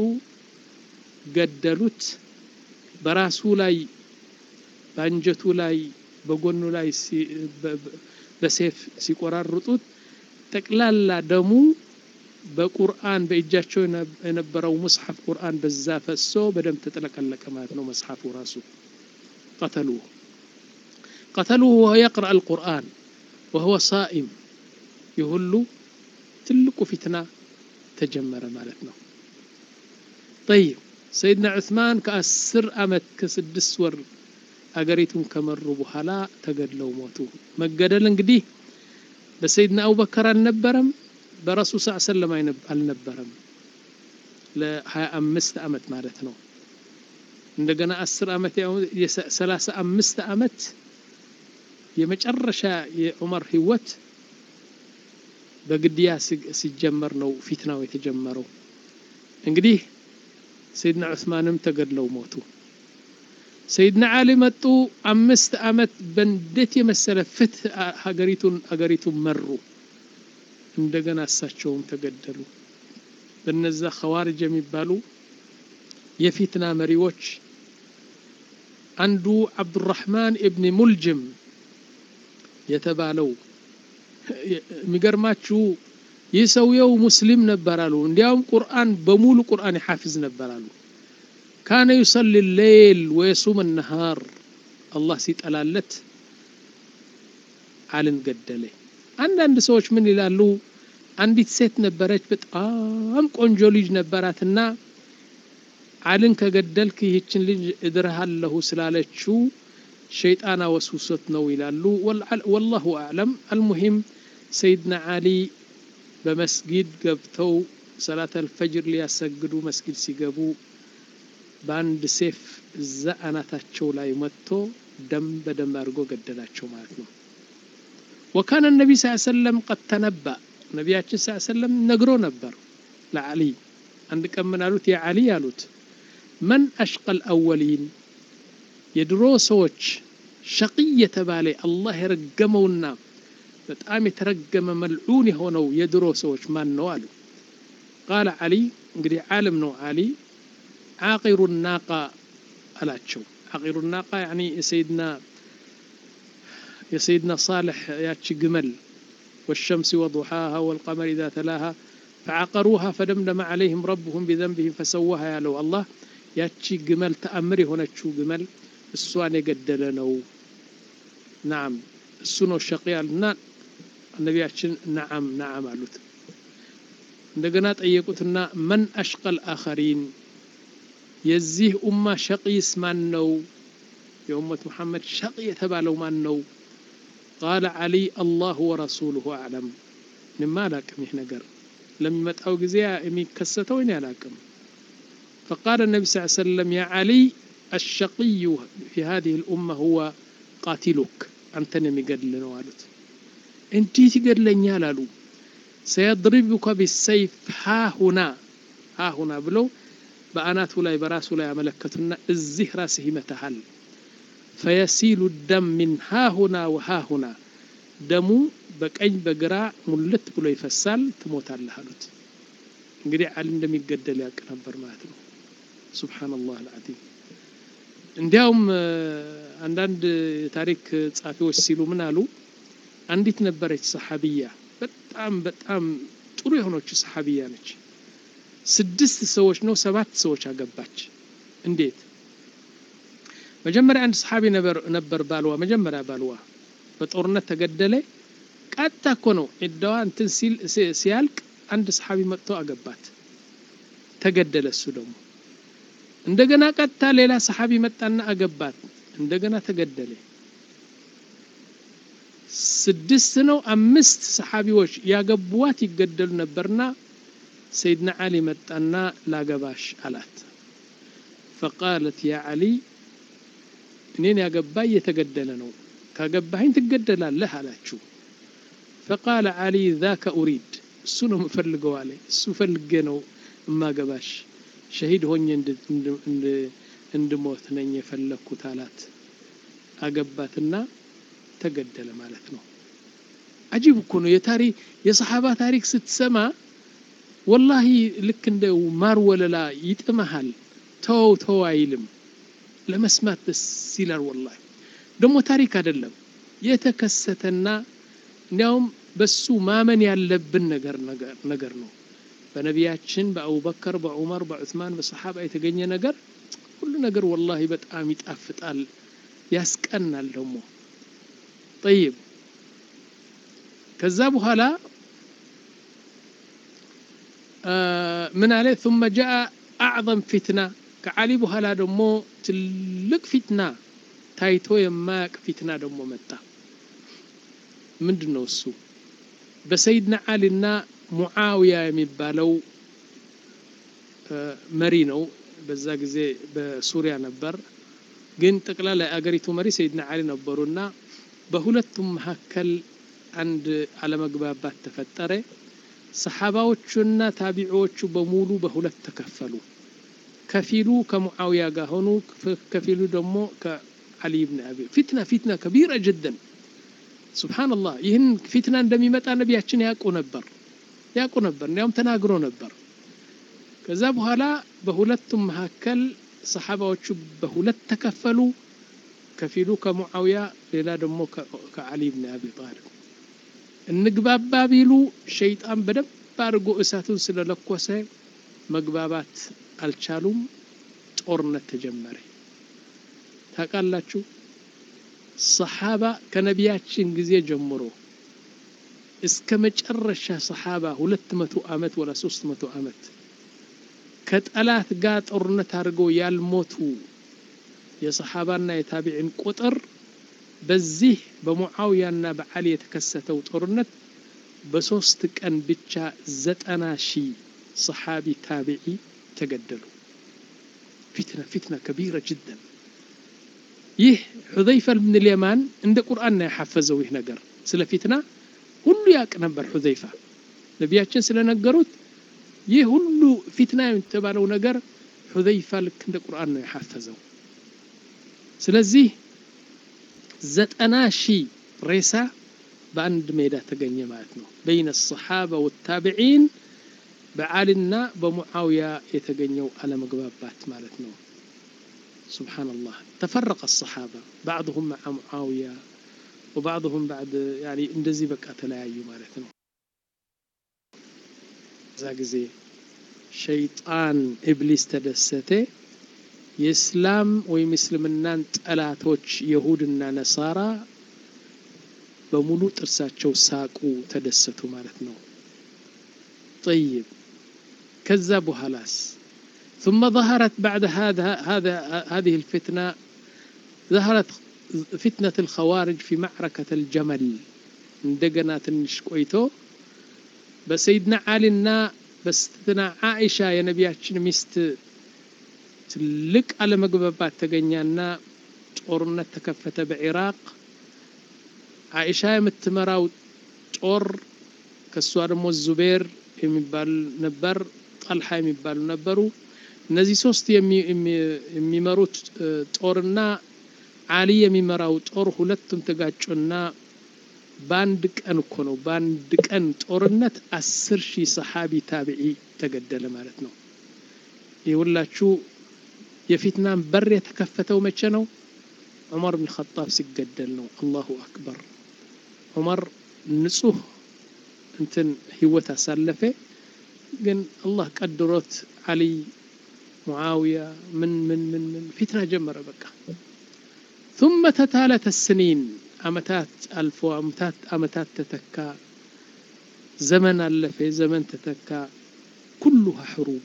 ገደሉት። በራሱ ላይ በአንጀቱ ላይ በጎኑ ላይ በሰይፍ ሲቆራርጡት ጠቅላላ ደሙ በቁርአን በእጃቸው የነበረው ሙስሐፍ ቁርአን በዛ ፈሶ በደም ተጠለቀለቀ ማለት ነው። መጽሐፉ ራሱ قتلوه قتلوه وهو يقرأ القرآن وهو صائم يهሉ ትልቁ ፊትና ተጀመረ ማለት ነው። طيب سيدنا عثمان ከአስር አመት ከስድስት ወር አገሪቱን ከመሩ በኋላ ተገድለው ሞቱ። መገደል እንግዲህ በሰይድና አቡበከር አልነበረም፣ በረሱል ሰለላሁ ዐለይሂ ወሰለም አልነበረም። ለሀያ አምስት አመት ማለት ነው። እንደገና አስር አመት ያው ሰላሳ አምስት አመት የመጨረሻ የዑመር ህይወት በግድያ ሲጀመር ነው ፊትናው የተጀመረው። እንግዲህ ሰይድና ዑስማንም ተገድለው ሞቱ። ሰይድና አሊ መጡ። አምስት አመት በእንዴት የመሰለ ፍትህ ሀገሪቱን ሀገሪቱን መሩ። እንደገና እሳቸውም ተገደሉ። በነዛ ኸዋሪጅ የሚባሉ የፊትና መሪዎች አንዱ አብዱራህማን ኢብኑ ሙልጅም የተባለው የሚገርማችሁ ይህ ሰውየው ሙስሊም ነበራሉ። እንዲያውም ቁርአን በሙሉ ቁርአን ይሐፍዝ ነበራሉ። كان يصلي الليل ويصوم النهار الله ሲጠላለት አልን ገደለ። አንዳንድ ሰዎች ምን ይላሉ? አንዲት ሴት ነበረች በጣም ቆንጆ ልጅ ነበራትና አልን ከገደልክ ይህችን ልጅ እድርሃለሁ ስላለችው ሸይጣን ወስውሶት ነው ይላሉ። والله اعلم المهم سيدنا علي በመስጊድ ገብተው ሰላት الفجر ሊያሰግዱ መስጊድ ሲገቡ ባንድ ሴፍ እዛ አናታቸው ላይ መጥቶ ደም በደም አድርጎ ገደላቸው ማለት ነው። وكان النبي صلى الله عليه وسلم قد تنبأ ነብያችን صلى الله عليه وسلم ነግሮ ነበር ለዓሊ። አንድ ቀን ምን አሉት? ያ ዓሊ አሉት من أشقى الأولين የድሮ ሰዎች ሸቂይ የተባለ አላህ የረገመውና በጣም የተረገመ መልዑን የሆነው የድሮ ሰዎች ማን ነው አሉ። قال علي እንግዲህ ዓለም ነው ዓሊ عاقر الناقة አላቸው። عاقر الناقة يعني سيدنا يا سيدنا صالح ያቺ ግመል والشمس وضحاها والقمر إذا تلاها فعقروها فدمدم عليهم ربهم بذنبهم فسواها يا لو الله ያቺ ግመል ተአምር የሆነችው ግመል እሷን የገደለ ነው። نعم እሱ ነው ሸቂያልና ነብያችን نعم نعم አሉት። እንደገና ጠየቁትና من أشقى الآخرين የዚህ ኡማ ሸቂስ ማን ነው? የኡመት መሐመድ ሸቂ የተባለው ማን ነው? قال علي الله ورسوله أعلم። ንማ አላቅም ይህ ነገር ለሚመጣው ጊዜ የሚከሰተው እኔ አላቅም። فقال النبي صلى الله عليه وسلم يا علي الشقي في هذه الأمة هو قاتلك أنت نميقدل نوالت انتي تقدلنيا لالو سيضربك بالسيف ها هنا ها هنا بلو بأنات ولا براس ولا ملكتنا الزهرة سهمتها فيسيل الدم من ها هنا وها هنا دمو بقين بقراء ملت بلو يفسال تموت على هالوت እንግዲህ ዓሊ እንደሚገደል ያውቅ ነበር ማለት ነው። ሱብሃንአላህ العظيم። እንዲያውም አንዳንድ ታሪክ ጻፊዎች ሲሉ ምን አሉ? አንዲት ነበረች ሰሃቢያ በጣም በጣም ጥሩ የሆነች ሰሃቢያ ነች። ስድስት ሰዎች ነው ሰባት ሰዎች አገባች። እንዴት? መጀመሪያ አንድ ሰሃቢ ነበር ነበር ባልዋ መጀመሪያ ባልዋ በጦርነት ተገደለ። ቀጣ እኮ ነው እዳዋ እንትን ሲል ሲያልቅ አንድ ሰሃቢ መጥቶ አገባት፣ ተገደለ። እሱ ደግሞ እንደገና ቀጣ ሌላ ሰሃቢ መጣና አገባት፣ እንደገና ተገደለ። ስድስት ነው አምስት ሰሃቢዎች ያገቡዋት ይገደሉ ነበርና سيدنا علي متنا لا جباش علات فقالت يا علي منين يا جباي يتجدلنو كجباين تجدل له على شو فقال علي ذاك أريد السنة مفرلقوا عليه السو فرلقنو ما جباش شهيد هون عند عند እንድሞት ነኝ የፈለኩት አላት አገባትና ተገደለ ማለት ነው አጂብ እኮ ነው የታሪክ የሰሃባ ታሪክ ስትሰማ والله ልክ እንደ ማር ወለላ ይጥመሃል ተው ተው አይልም ለመስማት ደስ ይላል والله ደሞ ታሪክ አይደለም የተከሰተና እንዲያውም በሱ ማመን ያለብን ነገር ነገር ነገር ነው በነቢያችን በአቡበከር በዑመር በዑስማን በሰሃባ የተገኘ ነገር ሁሉ ነገር والله በጣም ይጣፍጣል ያስቀናል ደሞ طيب ከዛ በኋላ من عليه ثم جاء أعظم فتنة كعلي بهلا دمو تلك فتنة تايتو يماك فتنة دمو متى من دنوسو بسيدنا علينا معاوية يمبالو مرينو بزاق زي بسوريا نبر جن تقلال أجريتو مري سيدنا علي نبرونا بهولتهم هكل عند على مقبابات تفترة صحاباዎቹና ታቢዒዎቹ በሙሉ በሁለት ተከፈሉ ከፊሉ ከሙአዊያ ጋር ሆኑ ከፊሉ ደግሞ ከአሊ ኢብኑ አቢ ፊትና ፊትና كبيرة جدا سبحان الله ይህን ፊትና እንደሚመጣ ነብያችን ያውቁ ነበር ያውቁ ነበር ነው ተናግሮ ነበር ከዛ በኋላ በሁለቱም መካከል صحاباዎቹ በሁለት ተከፈሉ ከፊሉ ከሙአዊያ ሌላ ደግሞ ከአሊ ኢብኑ አቢ ጣሊብ እንግባባ ቢሉ ሸይጣን በደብ አድርጎ እሳቱን ስለለኮሰ መግባባት አልቻሉም ጦርነት ተጀመረ ታውቃላችሁ ሰሃባ ከነቢያችን ጊዜ ጀምሮ እስከ መጨረሻ ሰሃባ ሁለት መቶ አመት ወላ ሶስት መቶ አመት ከጠላት ጋር ጦርነት አድርገው ያልሞቱ የሰሃባና የታቢዒን ቁጥር በዚህ በሙአዊያና በአሊ የተከሰተው ጦርነት በሶስት ቀን ብቻ ዘጠና ሺህ ሰሃቢ ታቢዒ ተገደሉ فتنة فتنة كبيرة جدا ይህ حذيفة بن اليمان እንደ ቁርአን ነው ያሐፈዘው ይህ ነገር ስለ ፊትና ሁሉ ያቅ ነበር حذيفة ነብያችን ስለነገሩት ይህ ሁሉ ፊትና የተባለው ነገር حذيفة ልክ እንደ ቁርአን ነው ያሐፈዘው ስለዚህ ዘጠና ሺህ ሬሳ በአንድ ሜዳ ተገኘ ማለት ነው بين الصحابة والتابعين بعالنا بمعاوية يتجنوا على مجبابات مالتنا سبحان الله تفرق الصحابة بعضهم مع معاوية وبعضهم بعد يعني اندزي بقى تلاعي مالتنا زاجزي شيطان إبليس تدسته يسلم ويمسلمنا تلاتوش يهودنا نصارى بمولو ترساتشو ساقو تدستو مالتنا طيب كذبوا هلاس ثم ظهرت بعد هذا هذا هذه الفتنة ظهرت فتنة الخوارج في معركة الجمل ندقنا تنشكويتو بسيدنا علينا بستنا عائشة يا نبياتنا مست تلك على مقببات تقنيانا ጦርነት ተከፈተ በኢራቅ አይሻ የምትመራው ጦር ከሷ ደግሞ ዙቤር የሚባል ነበር ጣልሃ የሚባሉ ነበሩ እነዚህ ሶስት የሚመሩት ጦርና አሊ የሚመራው ጦር ሁለቱም ተጋጩና ባንድ ቀን እኮ ነው ባንድ ቀን ጦርነት አስር ሺህ ሰሃቢ ታቢዒ ተገደለ ማለት ነው ይሁላችሁ የፊትናን በር የተከፈተው መቼ ነው ዑመር ኢብኑ ኸጣብ ሲገደል ነው አላሁ አክበር ዑመር ንጹህ እንትን ህይወት አሳለፈ ግን አላህ ቀድሮት አሊ ሙአዊያ ምን ምን ምን ምን ፊትና ጀመረ በቃ ثم تتالت السنين አመታት አልፎ አመታት አመታት ተተካ ዘመን አለፈ ዘመን ተተካ كلها حروب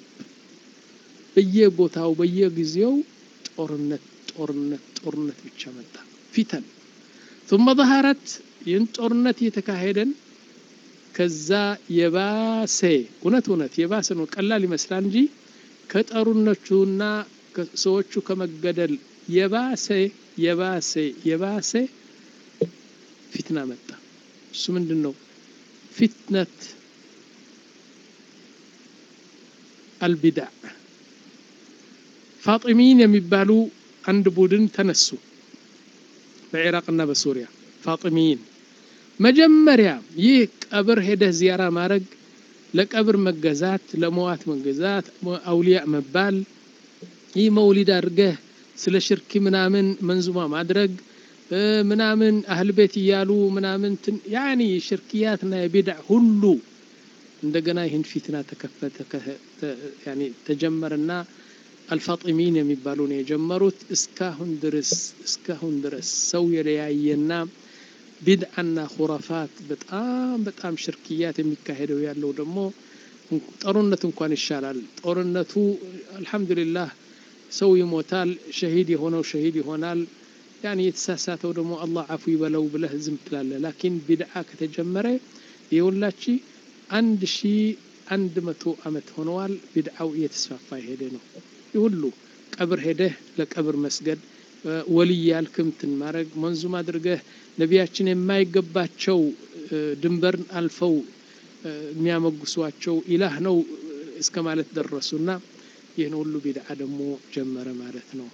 በየቦታው በየጊዜው ጦርነት ጦርነት ጦርነት ብቻ መጣ ፊተን ثم ظهرت የጦርነት የተካሄደን ከዛ የባሰ እውነት እውነት የባሰ ነው ቀላል ይመስላል እንጂ ከጦርነቱና ሰዎቹ ከመገደል የባሰ የባሰ የባሰ ፊትና መጣ እሱ ምንድነው ፊትነት البدع ፋጢሚን የሚባሉ አንድ ቡድን ተነሱ በኢራቅና በሱሪያ ፋጢሚን መጀመሪያ ይህ ቀብር ሄደ ዚያራ ማድረግ ለቀብር መገዛት ለመዋት መገዛት አውሊያ መባል ይህ መውሊድ አድርገህ ስለ ሽርክ ምናምን መንዙማ ማድረግ ምናምን አህል ቤት ይያሉ ምናምን ያኒ ሽርክያትና የቢድዓ ሁሉ እንደገና ይህን ፊትና ተከፈተ ያኒ ተጀመረና አልፋጢሚን የሚባሉ ነው የጀመሩት እስካሁን ድረስ እስካሁን ድረስ ሰው የለያየና ቢድዓና ኹራፋት በጣም በጣም ሽርክያት የሚካሄደው ያለው ደግሞ ጦርነቱ እንኳን ይሻላል ጦርነቱ አልহামዱሊላህ ሰው ይሞታል ሸሂድ የሆነው ሸሂድ ይሆናል ያኒ የተሳሳተው ደግሞ አላህ አፉ ይበለው ብለህ ዝም ትላለህ ላኪን ቢድዓ ከተጀመረ ይውላቺ አንድ ሺህ አንድ መቶ አመት ሆነዋል ቢድዓው እየተስፋፋ ሄደ ነው ይሁሉ ቀብር ሄደህ ለቀብር መስገድ ወልይ ያልክምትን ማድረግ መንዙም አድርገህ ነቢያችን የማይገባቸው ድንበርን አልፈው የሚያመጉሷቸው ኢላህ ነው እስከ ማለት ደረሱና ይህን ሁሉ ቢድዓ ደግሞ ጀመረ ማለት ነው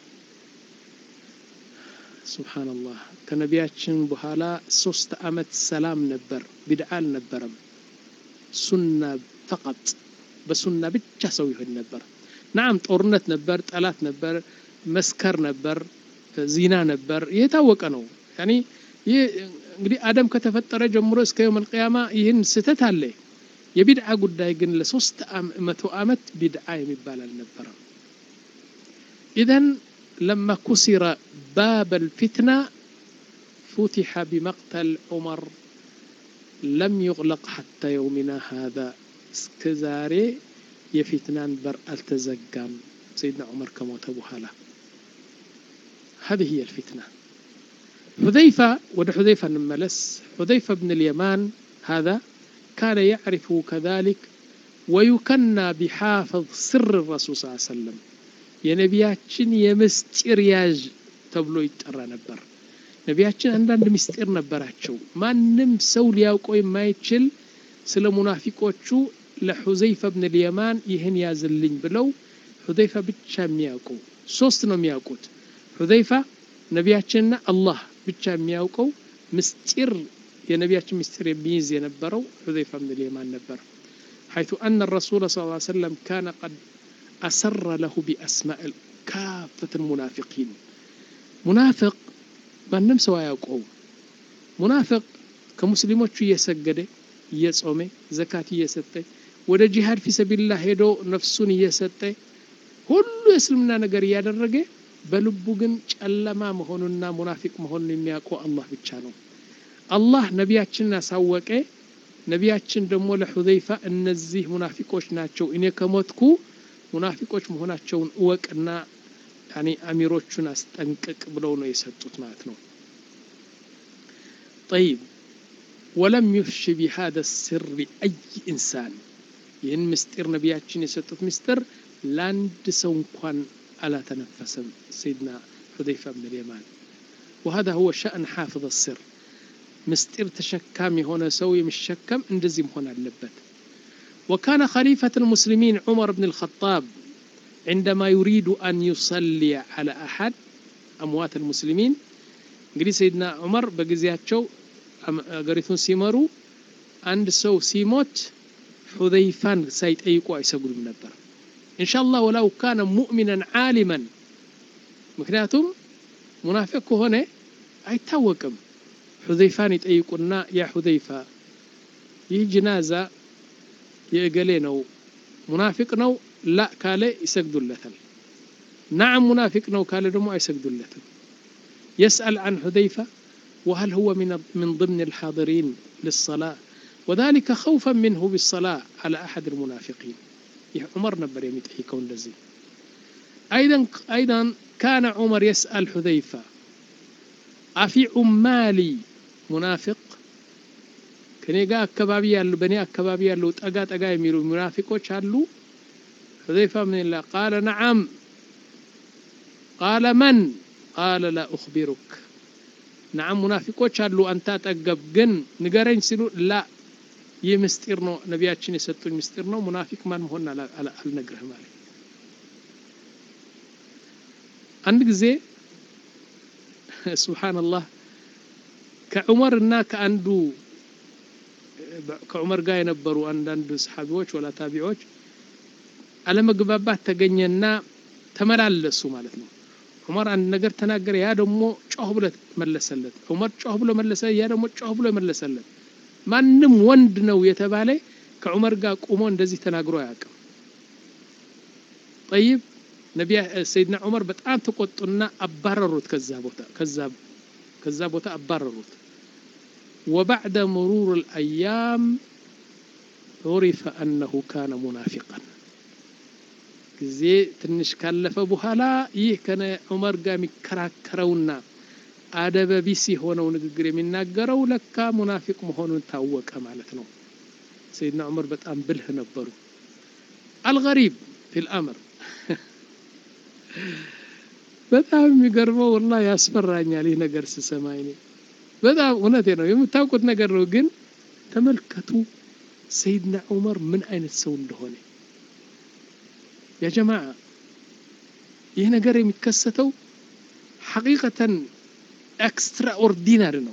ሱብሃንአላህ ከነቢያችን በኋላ ሶስት አመት ሰላም ነበር ቢድዓ አልነበረም ሱና فقط በሱና ብቻ ሰው ይሆን ነበር ናም ጦርነት ነበር ጠላት ነበር መስከር ነበር ዚና ነበር የታወቀ ነው ያኒ እንግዲህ አደም ከተፈጠረ ጀምሮ እስከ يوم القيامه ይህን ስተት አለ የቢድዓ ጉዳይ ግን ለሶስት መቶ አመት ቢድዓ የሚባል አልነበረም اذا لما كسر باب الفتنه فتح بمقتل عمر لم يغلق حتى يومنا هذا اسكزاري يفتنان بر التزقام سيدنا عمر كما تبوحالا هذه هي الفتنة حذيفة ود حذيفة نملس حذيفة بن اليمان هذا كان يعرف كذلك ويكنى بحافظ سر الرسول صلى الله عليه وسلم يا نبياتشن يمستر ياج تبلو يترى نبر ነቢያችን አንዳንድ ምስጢር ነበራቸው ማንንም ሰው ሊያውቀው የማይችል ስለ ሙናፊቆቹ ለሁዘይፋ ኢብኑ اليمان ይህን ያዝልኝ ብለው ሁዘይፋ ብቻ የሚያውቀው ሶስት ነው የሚያውቁት ሁዘይፋ ነቢያችንና አላህ ብቻ የሚያውቀው ምስጢር የነቢያችን ምስጢር የሚይዝ የነበረው ሁዘይፋ ኢብኑ اليمان ነበር حيث أن الرسول صلى الله عليه وسلم كان قد أسر له بأسماء كافة المنافقين منافق ማንም ሰው ያውቀው ሙናፊቅ ከሙስሊሞቹ እየሰገደ እየጾመ ዘካት እየሰጠ ወደ ጂሃድ في سبيل الله ሄዶ ነፍሱን እየሰጠ ሁሉ እስልምና ነገር ያደረገ በልቡ ግን ጨለማ መሆኑና ሙናፊቅ መሆኑን የሚያውቀው አላህ ብቻ ነው አላህ ነቢያችንን አሳወቀ ነቢያችን ደግሞ ለሁዘይፋ እነዚህ ሙናፊቆች ናቸው እኔ ከሞትኩ ሙናፊቆች መሆናቸውን እወቅና يعني أميروتشون أستنقق بلونه يسطوت معناتنو طيب ولم يفش بهذا السر أي إنسان ين مستر نبياتشين يسطوت مستر لاند سو انكوان على تنفسم سيدنا حذيفة بن اليمان وهذا هو شأن حافظ السر مستر تشكامي هنا سوي مش شكم اندزم هنا اللبت وكان خليفة المسلمين عمر بن الخطاب عندما يريد أن يصلي على أحد أموات المسلمين قال سيدنا عمر بجزياتشو قريثون سيمرو عند سو سيموت حذيفان سيد أيقوا يسقول من الدر إن شاء الله ولو كان مؤمنا عالما مكناتهم منافق هنا أي توكم حذيفان يتأيقنا يا حذيفة يجي جنازة يقالينو منافق نو لا كاله يسجدوا لثل نعم منافق نو كاله دمو يسجدوا لثل يسأل عن حذيفة وهل هو من من ضمن الحاضرين للصلاة وذلك خوفا منه بالصلاة على أحد المنافقين يا عمر نبر يميت يكون لزي أيضا أيضا كان عمر يسأل حذيفة أفي عمالي منافق كان يقع كبابيا له بني كبابيا له تأجا تأجا يميلوا منافقوش هالو حذيفة من الله قال نعم قال من قال لا أخبرك نعم منافقوش هالو أنت تأجب جن نجارين سلو لا يمستيرنو نبياتشين يستون مستيرنو منافق من هون على على النجره مالي አንድ ጊዜ ሱብሃንአላህ ከዑመርና ከአንዱ ከዑመር ጋር የነበሩ አንዳንድ ሰሃቢዎች ወላ ታቢዎች አለመግባባት ተገኘና ተመላለሱ ማለት ነው። ዑመር አንድ ነገር ተናገረ፣ ያ ደግሞ ጮህ ብሎ መለሰለት። ዑመር ጮህ ብሎ መለሰ፣ ያ ደግሞ ጮህ ብሎ መለሰለት። ማንም ወንድ ነው የተባለ ከዑመር ጋር ቆሞ እንደዚህ ተናግሮ አያውቅም። طيب ነብዩ ሰይድና ዑመር በጣም ተቆጡና አባረሩት ከዛ ቦታ ከዛ ከዛ ቦታ አባረሩት። وبعد مرور الأيام عرف أنه كان منافقا ጊዜ ትንሽ ካለፈ በኋላ ይህ ከነ ዑመር ጋር የሚከራከረውና አደበ ቢስ የሆነው ንግግር የሚናገረው ለካ ሙናፊቅ መሆኑን ታወቀ ማለት ነው። ሰይድና ዑመር በጣም ብልህ ነበሩ። الغريب في الأمر በጣም የሚገርመው والله ያስፈራኛል ይህ ነገር ስሰማኝ ነው። በጣም እውነቴ ነው የምታውቁት ነገር ነው። ግን ተመልከቱ ሰይድና ዑመር ምን አይነት ሰው እንደሆነ يا جماعة ይህ ነገር የሚከሰተው ሐቂቀተን ኤክስትራ ኦርዲናሪ ነው።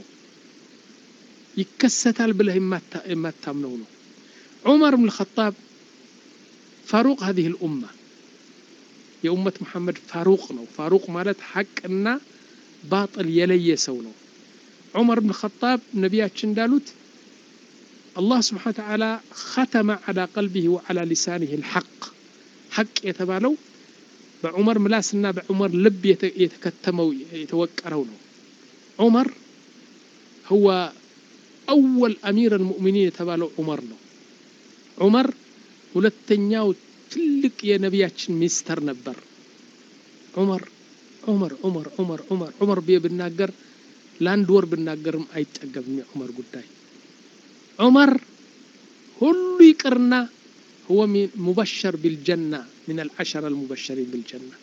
ይከሰታል ብለህ የማታምነው ነው። ዑመር ብን الخطاب فاروق هذه الأمة የኡመት መሐመድ ፋሩቅ ነው። ፋሩቅ ማለት ሐቅና ባጥል የለየ ሰው ነው። ዑመር ብን الخطاب ነቢያችን እንዳሉት الله سبحانه وتعالى ختم على قلبه وعلى لسانه الحق حق የተባለው በዑመር ምላስና በዑመር ልብ የተከተመው የተወቀረው ነው። ዑመር هو أول أمير المؤمنين የተባለው ዑመር ነው። ዑመር ሁለተኛው ትልቅ የነቢያችን ሚስተር ነበር። ዑመር ዑመር ዑመር ዑመር ዑመር ዑመር ቢብናገር ላንድ ወር ብናገርም አይጠገብም የዑመር ጉዳይ። ዑመር ሁሉ ይቅርና هو مبشر بالجنة من العشرة المبشرين بالجنة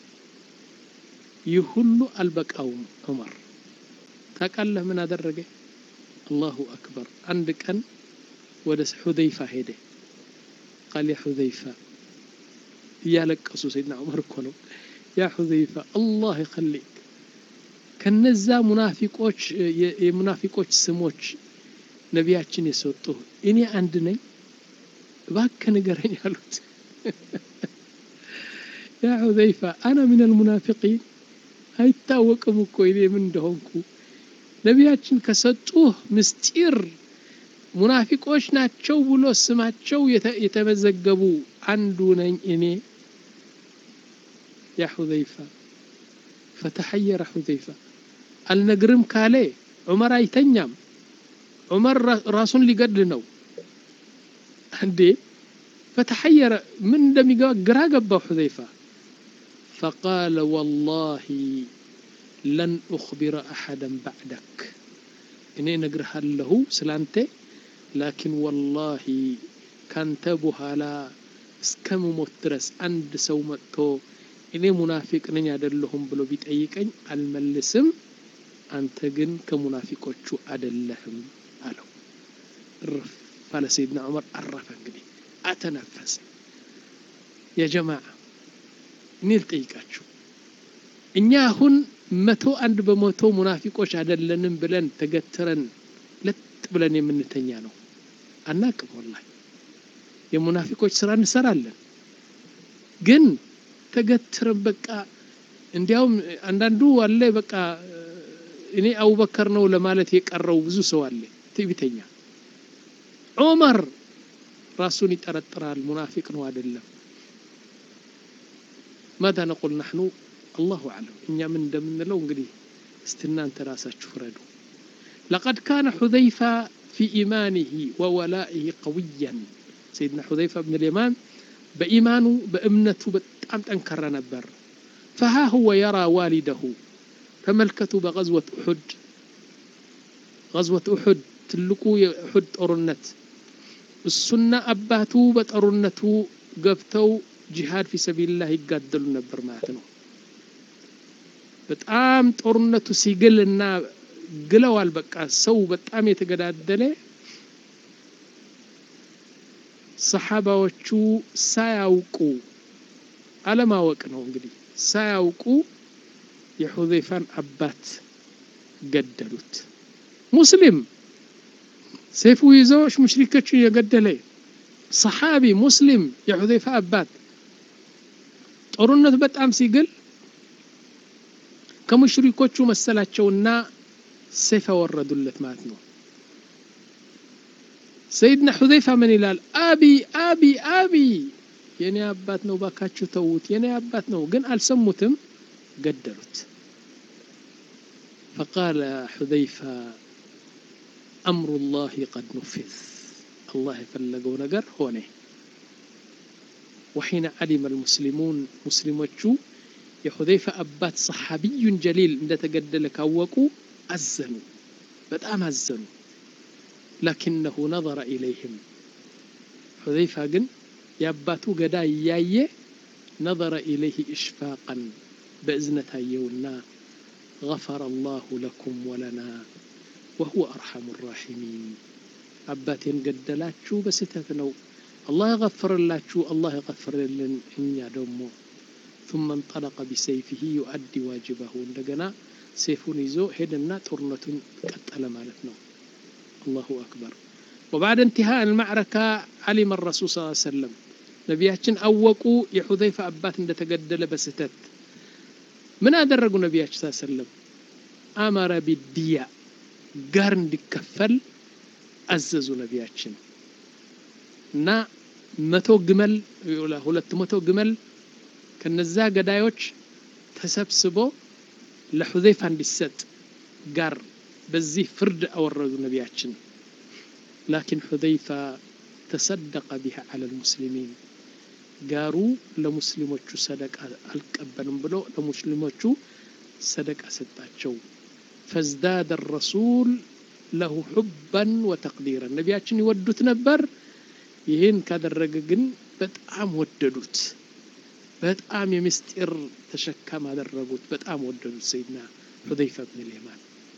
يهلو البقاوم عمر تقاله من ادرجه الله اكبر عندك ان ودس حذيفه هيده قال يا حذيفه يالقسو سيدنا عمر كونو يا حذيفه الله يخليك ከነዛ ሙናፊቆች የሙናፊቆች ስሞች ነቢያችን የሰጡ እኔ አንድ ነኝ باك نقرين يالوت يا حذيفة أنا من المنافقين هاي تاوكم كويني من دهونكو نبياتشن كسطوه مستير منافقوش ناتشو بلو سماتشو يتمزقبو عندونين إني يا حذيفة فتحير حذيفة النقرم كالي عمر ايتنيام عمر راسون اللي قد لنو عندي فتحير من دم قراقب حذيفة فقال والله لن أخبر أحدا بعدك إني نقرها له سلامتي لكن والله كان تبوها لا اسكم مترس عند سومتو إني منافق نني أدلهم بلو بيت أيكين الملسم أنت جن كمنافقوشو أدلهم قالوا رف قال سيدنا عمر عرف انقدي أتنفس يا جماعة نيل تيقاتشو إنيا هن متو عند بموتو منافقوش عدلنن بلن تقترن لت بلن يمن تنيانو أناكم والله يا منافقوش سران سرالن جن تقترن بقى انديهم عندندو والله بقى إني أبو بكر نو لمالت يقروا بزو سوالي تيبي تنيا عمر راسوني ترترى المنافق نواد الله. ماذا نقول نحن؟ الله أعلم. إن من دمن لو نقدي استنان تراسة شفردو. لقد كان حذيفة في إيمانه وولائه قويا. سيدنا حذيفة بن اليمان بإيمانه بأمنته بتأمت أنكر نبر. فها هو يرى والده فملكته بغزوة أحد. غزوة أحد تلقوا أحد أرنت. السنة أباتو بتأرنتو قفتو جهاد في سبيل الله يقدلوا نبر ماتنو بتأم تأرنتو سيقلنا قلوا البقى سو بتأم يتقدادله صحابة وشو سايوكو على ما وقنوا انقدي سايوكو የሁዘይፋን አባት ገደሉት ሙስሊም ሰይፉ ይዞሽ ሙሽሪኮችን የገደለ ሰሃቢ ሙስሊም የሁዘይፋ አባት ጦርነት በጣም ሲግል ከሙሽሪኮቹ መሰላቸውና ሰይፍ ወረዱለት ማለት ነው ሰይድና ሁዘይፋ ምን ይላል አቢ አቢ አቢ የኔ አባት ነው ባካችሁ ተውት የኔ አባት ነው ግን አልሰሙትም ገደሉት فقال حذيفة أمر الله قد نفذ الله يفلقوا نجر هونه وحين علم المسلمون مسلموچو يحذيفة أبات صحابي جليل عند تجدل كوكو أزنوا بتأم أزنوا لكنه نظر إليهم حذيفة قن ياباتو قدا يايه نظر إليه إشفاقا بإذنة يونا غفر الله لكم ولنا وهو أرحم الراحمين أباتين قدلاتشو بستثنو الله يغفر اللاتشو الله يغفر لن إنيا دمو ثم انطلق بسيفه يؤدي واجبه لقنا سيفون يزو هدنا ترنة قتل مالتنا الله أكبر وبعد انتهاء المعركة علم الرسول صلى الله عليه وسلم نبياتشن أوقوا يحذيفة أبات اند تقدل بستت من أدرقوا نبياتش صلى الله عليه وسلم أمر بالدية قرن دكفل أززوا نبياتشن نا متو جمل ولا هلت متو جمل كنزا قدايوش تسبسبو لحذيفة عند الست قر بزي فرد أورد نبياتشن لكن حذيفة تصدق بها على المسلمين قاروا لمسلموچو صدق القبنم بلو لمسلموچو صدق ستاچو فازداد الرسول له حبا وتقديرا نبياتشن يودوت نبر ይሄን ካደረገ ግን በጣም ወደዱት በጣም የምስጢር ተሸካም አደረጉት በጣም ወደዱት ሰይድና ሁዘይፋ ኢብኑ اليمان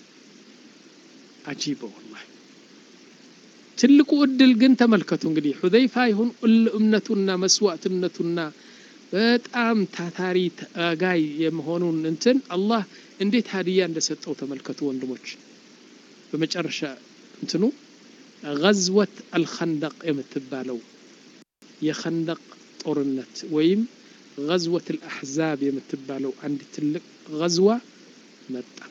عجيب والله ትልቁ እድል ግን ተመልከቱ እንግዲህ ሁዘይፋ ይሁን እምነቱና መስዋዕትነቱና በጣም ታታሪ ታጋይ የመሆኑን እንትን አላህ እንዴት ሀዲያ እንደሰጠው ተመልከቱ ወንድሞች በመጨረሻ እንትኑ غزوة الخندق يمتبالو يخندق طورنت ويم غزوة الأحزاب يمتبالو عند تلك غزوة متى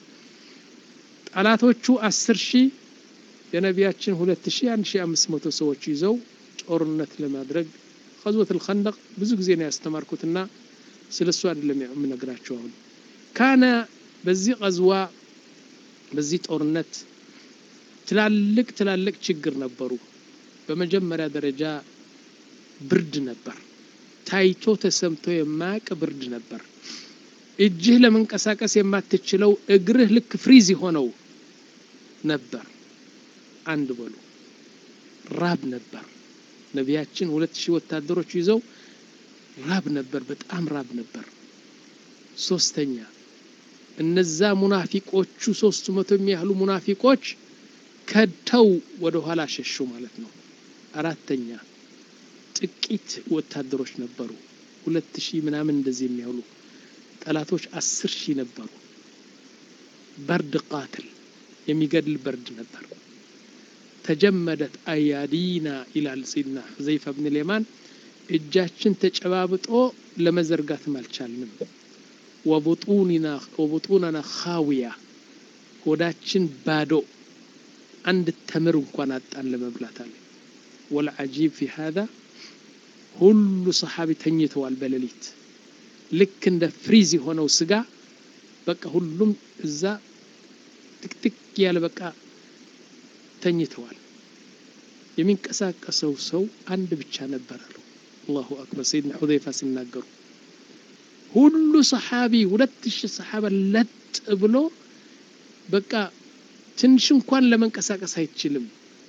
علاتوچو عشر شي የነቢያችን ሁለት ሺህ አንድ ሺህ አምስት መቶ ሰዎች ይዘው ጦርነት ለማድረግ غزوة الخندق ብዙ ጊዜ ነው ያስተማርኩትና ስለሱ አይደለም የምነግራችሁ አሁን ካና በዚህ غزوة በዚህ ጦርነት ትላልቅ ትላልቅ ችግር ነበሩ በመጀመሪያ ደረጃ ብርድ ነበር ታይቶ ተሰምቶ የማያቅ ብርድ ነበር እጅህ ለመንቀሳቀስ የማትችለው እግርህ ልክ ፍሪዝ ሆነው ነበር አንድ በሉ ራብ ነበር ነቢያችን ሁለት ሺህ ወታደሮች ይዘው ራብ ነበር በጣም ራብ ነበር ሶስተኛ እነዛ ሙናፊቆቹ ሶስት መቶ የሚያህሉ ሙናፊቆች ከድተው ወደ ኋላ ሸሹ ማለት ነው አራተኛ ጥቂት ወታደሮች ነበሩ ሁለት ሺህ ምናምን እንደዚህ የሚያህሉ ጠላቶች አስር ሺህ ነበሩ برد قاتل የሚገድል برد ነበር ተጀመደት አያዲና ኢላል ሲድና ሁዘይፋ ኢብኑ اليمان እጃችን ተጨባብጦ ለመዘርጋት ማልቻልንም وبطوننا وبطوننا خاويه ሆዳችን ባዶ عند التمر እንኳን አጣን ለመብላት አለ والعجيب في هذا ሁሉ صحابي ተኝተዋል በሌሊት ልክ እንደ ፍሪዝ ሆነው ስጋ በቃ ሁሉም እዛ ትክትክ ያለ በቃ ተኝተዋል የሚንቀሳቀሰው ሰው አንድ ብቻ ነበር አሉ አላሁ አክበር ሰይድና ሁዘይፋ ሲናገሩ ሁሉ صحابي ሁለት ሺህ صحابه ለጥ ብሎ በቃ ትንሽ እንኳን ለመንቀሳቀስ አይችልም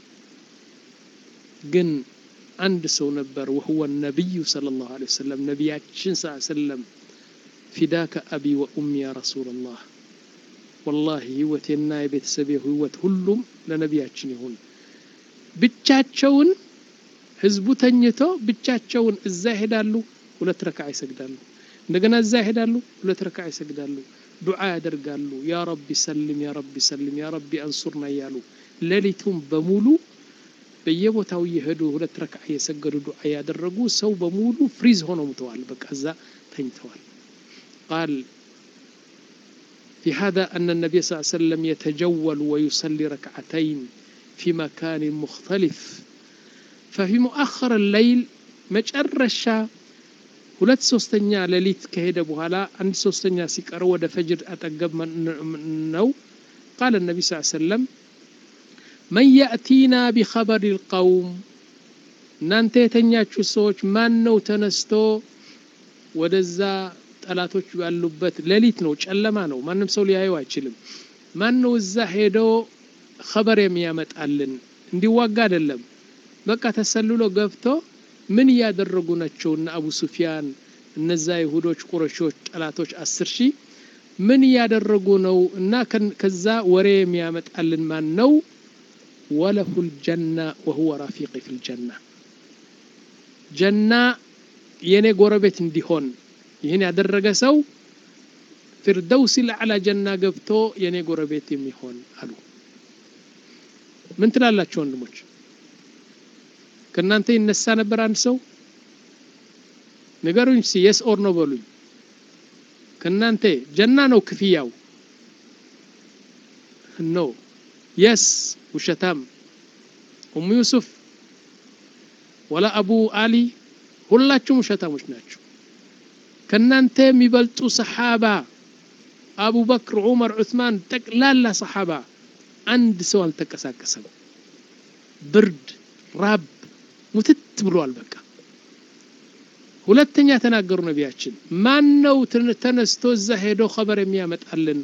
ግን አንድ ሰው ነበር وهو النبي صلى الله عليه وسلم ነብያችን صلى الله عليه وسلم فداك ابي وامي يا رسول الله والله ህይወቴና የቤተሰቤ ህይወት ሁሉም ለነብያችን ይሁን ብቻቸውን ህዝቡ ተኝቶ ብቻቸውን እዛ ሄዳሉ ሁለት ረካዓ ይሰግዳሉ እንደገና እዛ ሄዳሉ ሁለት ረካዓ ይሰግዳሉ ዱዓ ያደርጋሉ ያ ረቢ ሰልም ያ ረቢ ሰልም ያ ረቢ አንሱርና ያሉ ሌሊቱም በሙሉ በየቦታው ይሄዱ ሁለት ረክዓ የሰገዱ ዱዓ ያደረጉ ሰው በሙሉ ፍሪዝ ሆነው ሙተዋል በቃ እዛ ተኝተዋል قال في هذا أن النبي صلى الله عليه وسلم يتجول ويصلي ركعتين في مكان مختلف ففي مؤخر الليل መጨረሻ ሁለት ሶስተኛ ሌሊት ከሄደ በኋላ አንድ ሶስተኛ ሲቀር ወደ ፈጅር አጠገብ ነው قال النبي صلى الله عليه وسلم من يأتينا بخبر القوم እናንተ የተኛችሁ ሰዎች ማን ነው ተነስቶ ወደዛ ጠላቶች ያሉበት ሌሊት ነው ጨለማ ነው ማንም ሰው ሊያየው አይችልም ማን ነው እዛ ሄዶ خبر የሚያመጣልን እንዲዋጋ አይደለም በቃ ተሰልሎ ገብቶ ምን ያደረጉ ናቸውና አቡ ሱፊያን እነዛ ይሁዶች ቁረሾች ጠላቶች አስር ሺህ ምን ያደረጉ ነው እና ከዛ ወሬ የሚያመጣልን ማን ነው وله الجنة وهو رفيقي في الجنة جنة የኔ ጎረቤት እንዲሆን ይሄን ያደረገ ሰው ፍርደውስ ለዓላ ጀና ገብቶ የኔ ጎረቤት የሚሆን አሉ ምን ትላላችሁ ወንድሞች ከናንተ ይነሳ ነበር አንድ ሰው ነገሩኝ ሲየስ ኦር ነው በሉኝ ከናንተ ጀና ነው ክፍያው ነው የስ ውሸታም ኡሙ ዩሱፍ ወላ አቡ አሊ ሁላችሁም ውሸታሞች ናችሁ ከናንተ የሚበልጡ ሰሃባ አቡ በክር ዑመር ዑስማን ጠቅላላ ሰሃባ አንድ ሰው አልተቀሳቀሰም ብርድ ራብ ሙትት ብሏል በቃ ሁለተኛ ተናገሩ ነቢያችን ማን ነው ተነስቶ እዛ ሄዶ خبر የሚያመጣልን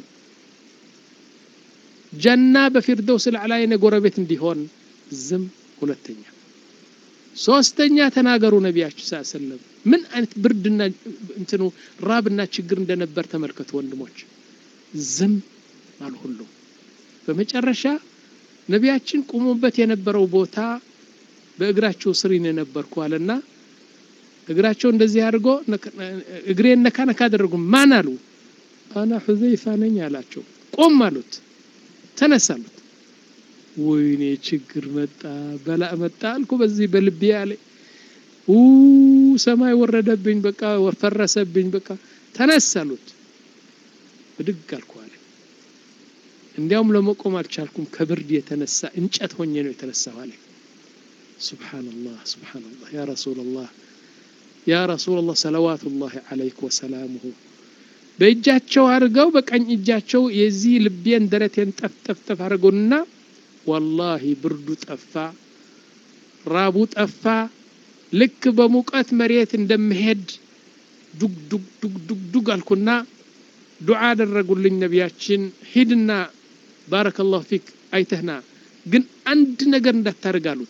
ጀና በፊርደውስ ለዓላ የኔ ጎረቤት እንዲሆን ዝም ሁለተኛ ሶስተኛ ተናገሩ ነቢያችን ሰለላሁ ዐለይሂ ወሰለም ምን አይነት ብርድና እንትኑ ራብና ችግር እንደነበር ተመልከቱ ወንድሞች ዝም አልሁሉ በመጨረሻ ነቢያችን ቆሞበት የነበረው ቦታ በእግራቸው ስር የነበርኩ አለና እግራቸው እንደዚህ አድርጎ እግሬን ነካ ነካ አደረጉ ማን አሉ አና ሁዘይፋ ነኝ አላቸው ቆም አሉት ተነሳሉት ወይኔ ችግር መጣ በላ መጣ አልኩ በዚህ በልቤ ያለ ኡ ሰማይ ወረደብኝ በቃ ወፈረሰብኝ በቃ ተነሳሉት ብድግ አልኩ አለ እንዲያውም ለመቆም አልቻልኩም ከብርድ የተነሳ እንጨት ሆኜ ነው የተነሳው አለ سبحان الله سبحان الله يا رسول الله يا رسول الله صلوات الله عليك وسلامه በእጃቸው አርገው በቀኝ እጃቸው የዚህ ልቤን ደረቴን ጠፍ ጠፍ ጠፍ አርገውና والله ብርዱ ጠፋ ራቡ ጠፋ ልክ በሙቀት መሬት እንደምሄድ ዱግ ዱግ ዱግ ዱግ ዱግ አልኩና ዱዓ አደረጉልኝ ነቢያችን ሂድና ባረከላሁ ፊክ አይተህና ግን አንድ ነገር እንዳታርጋሉት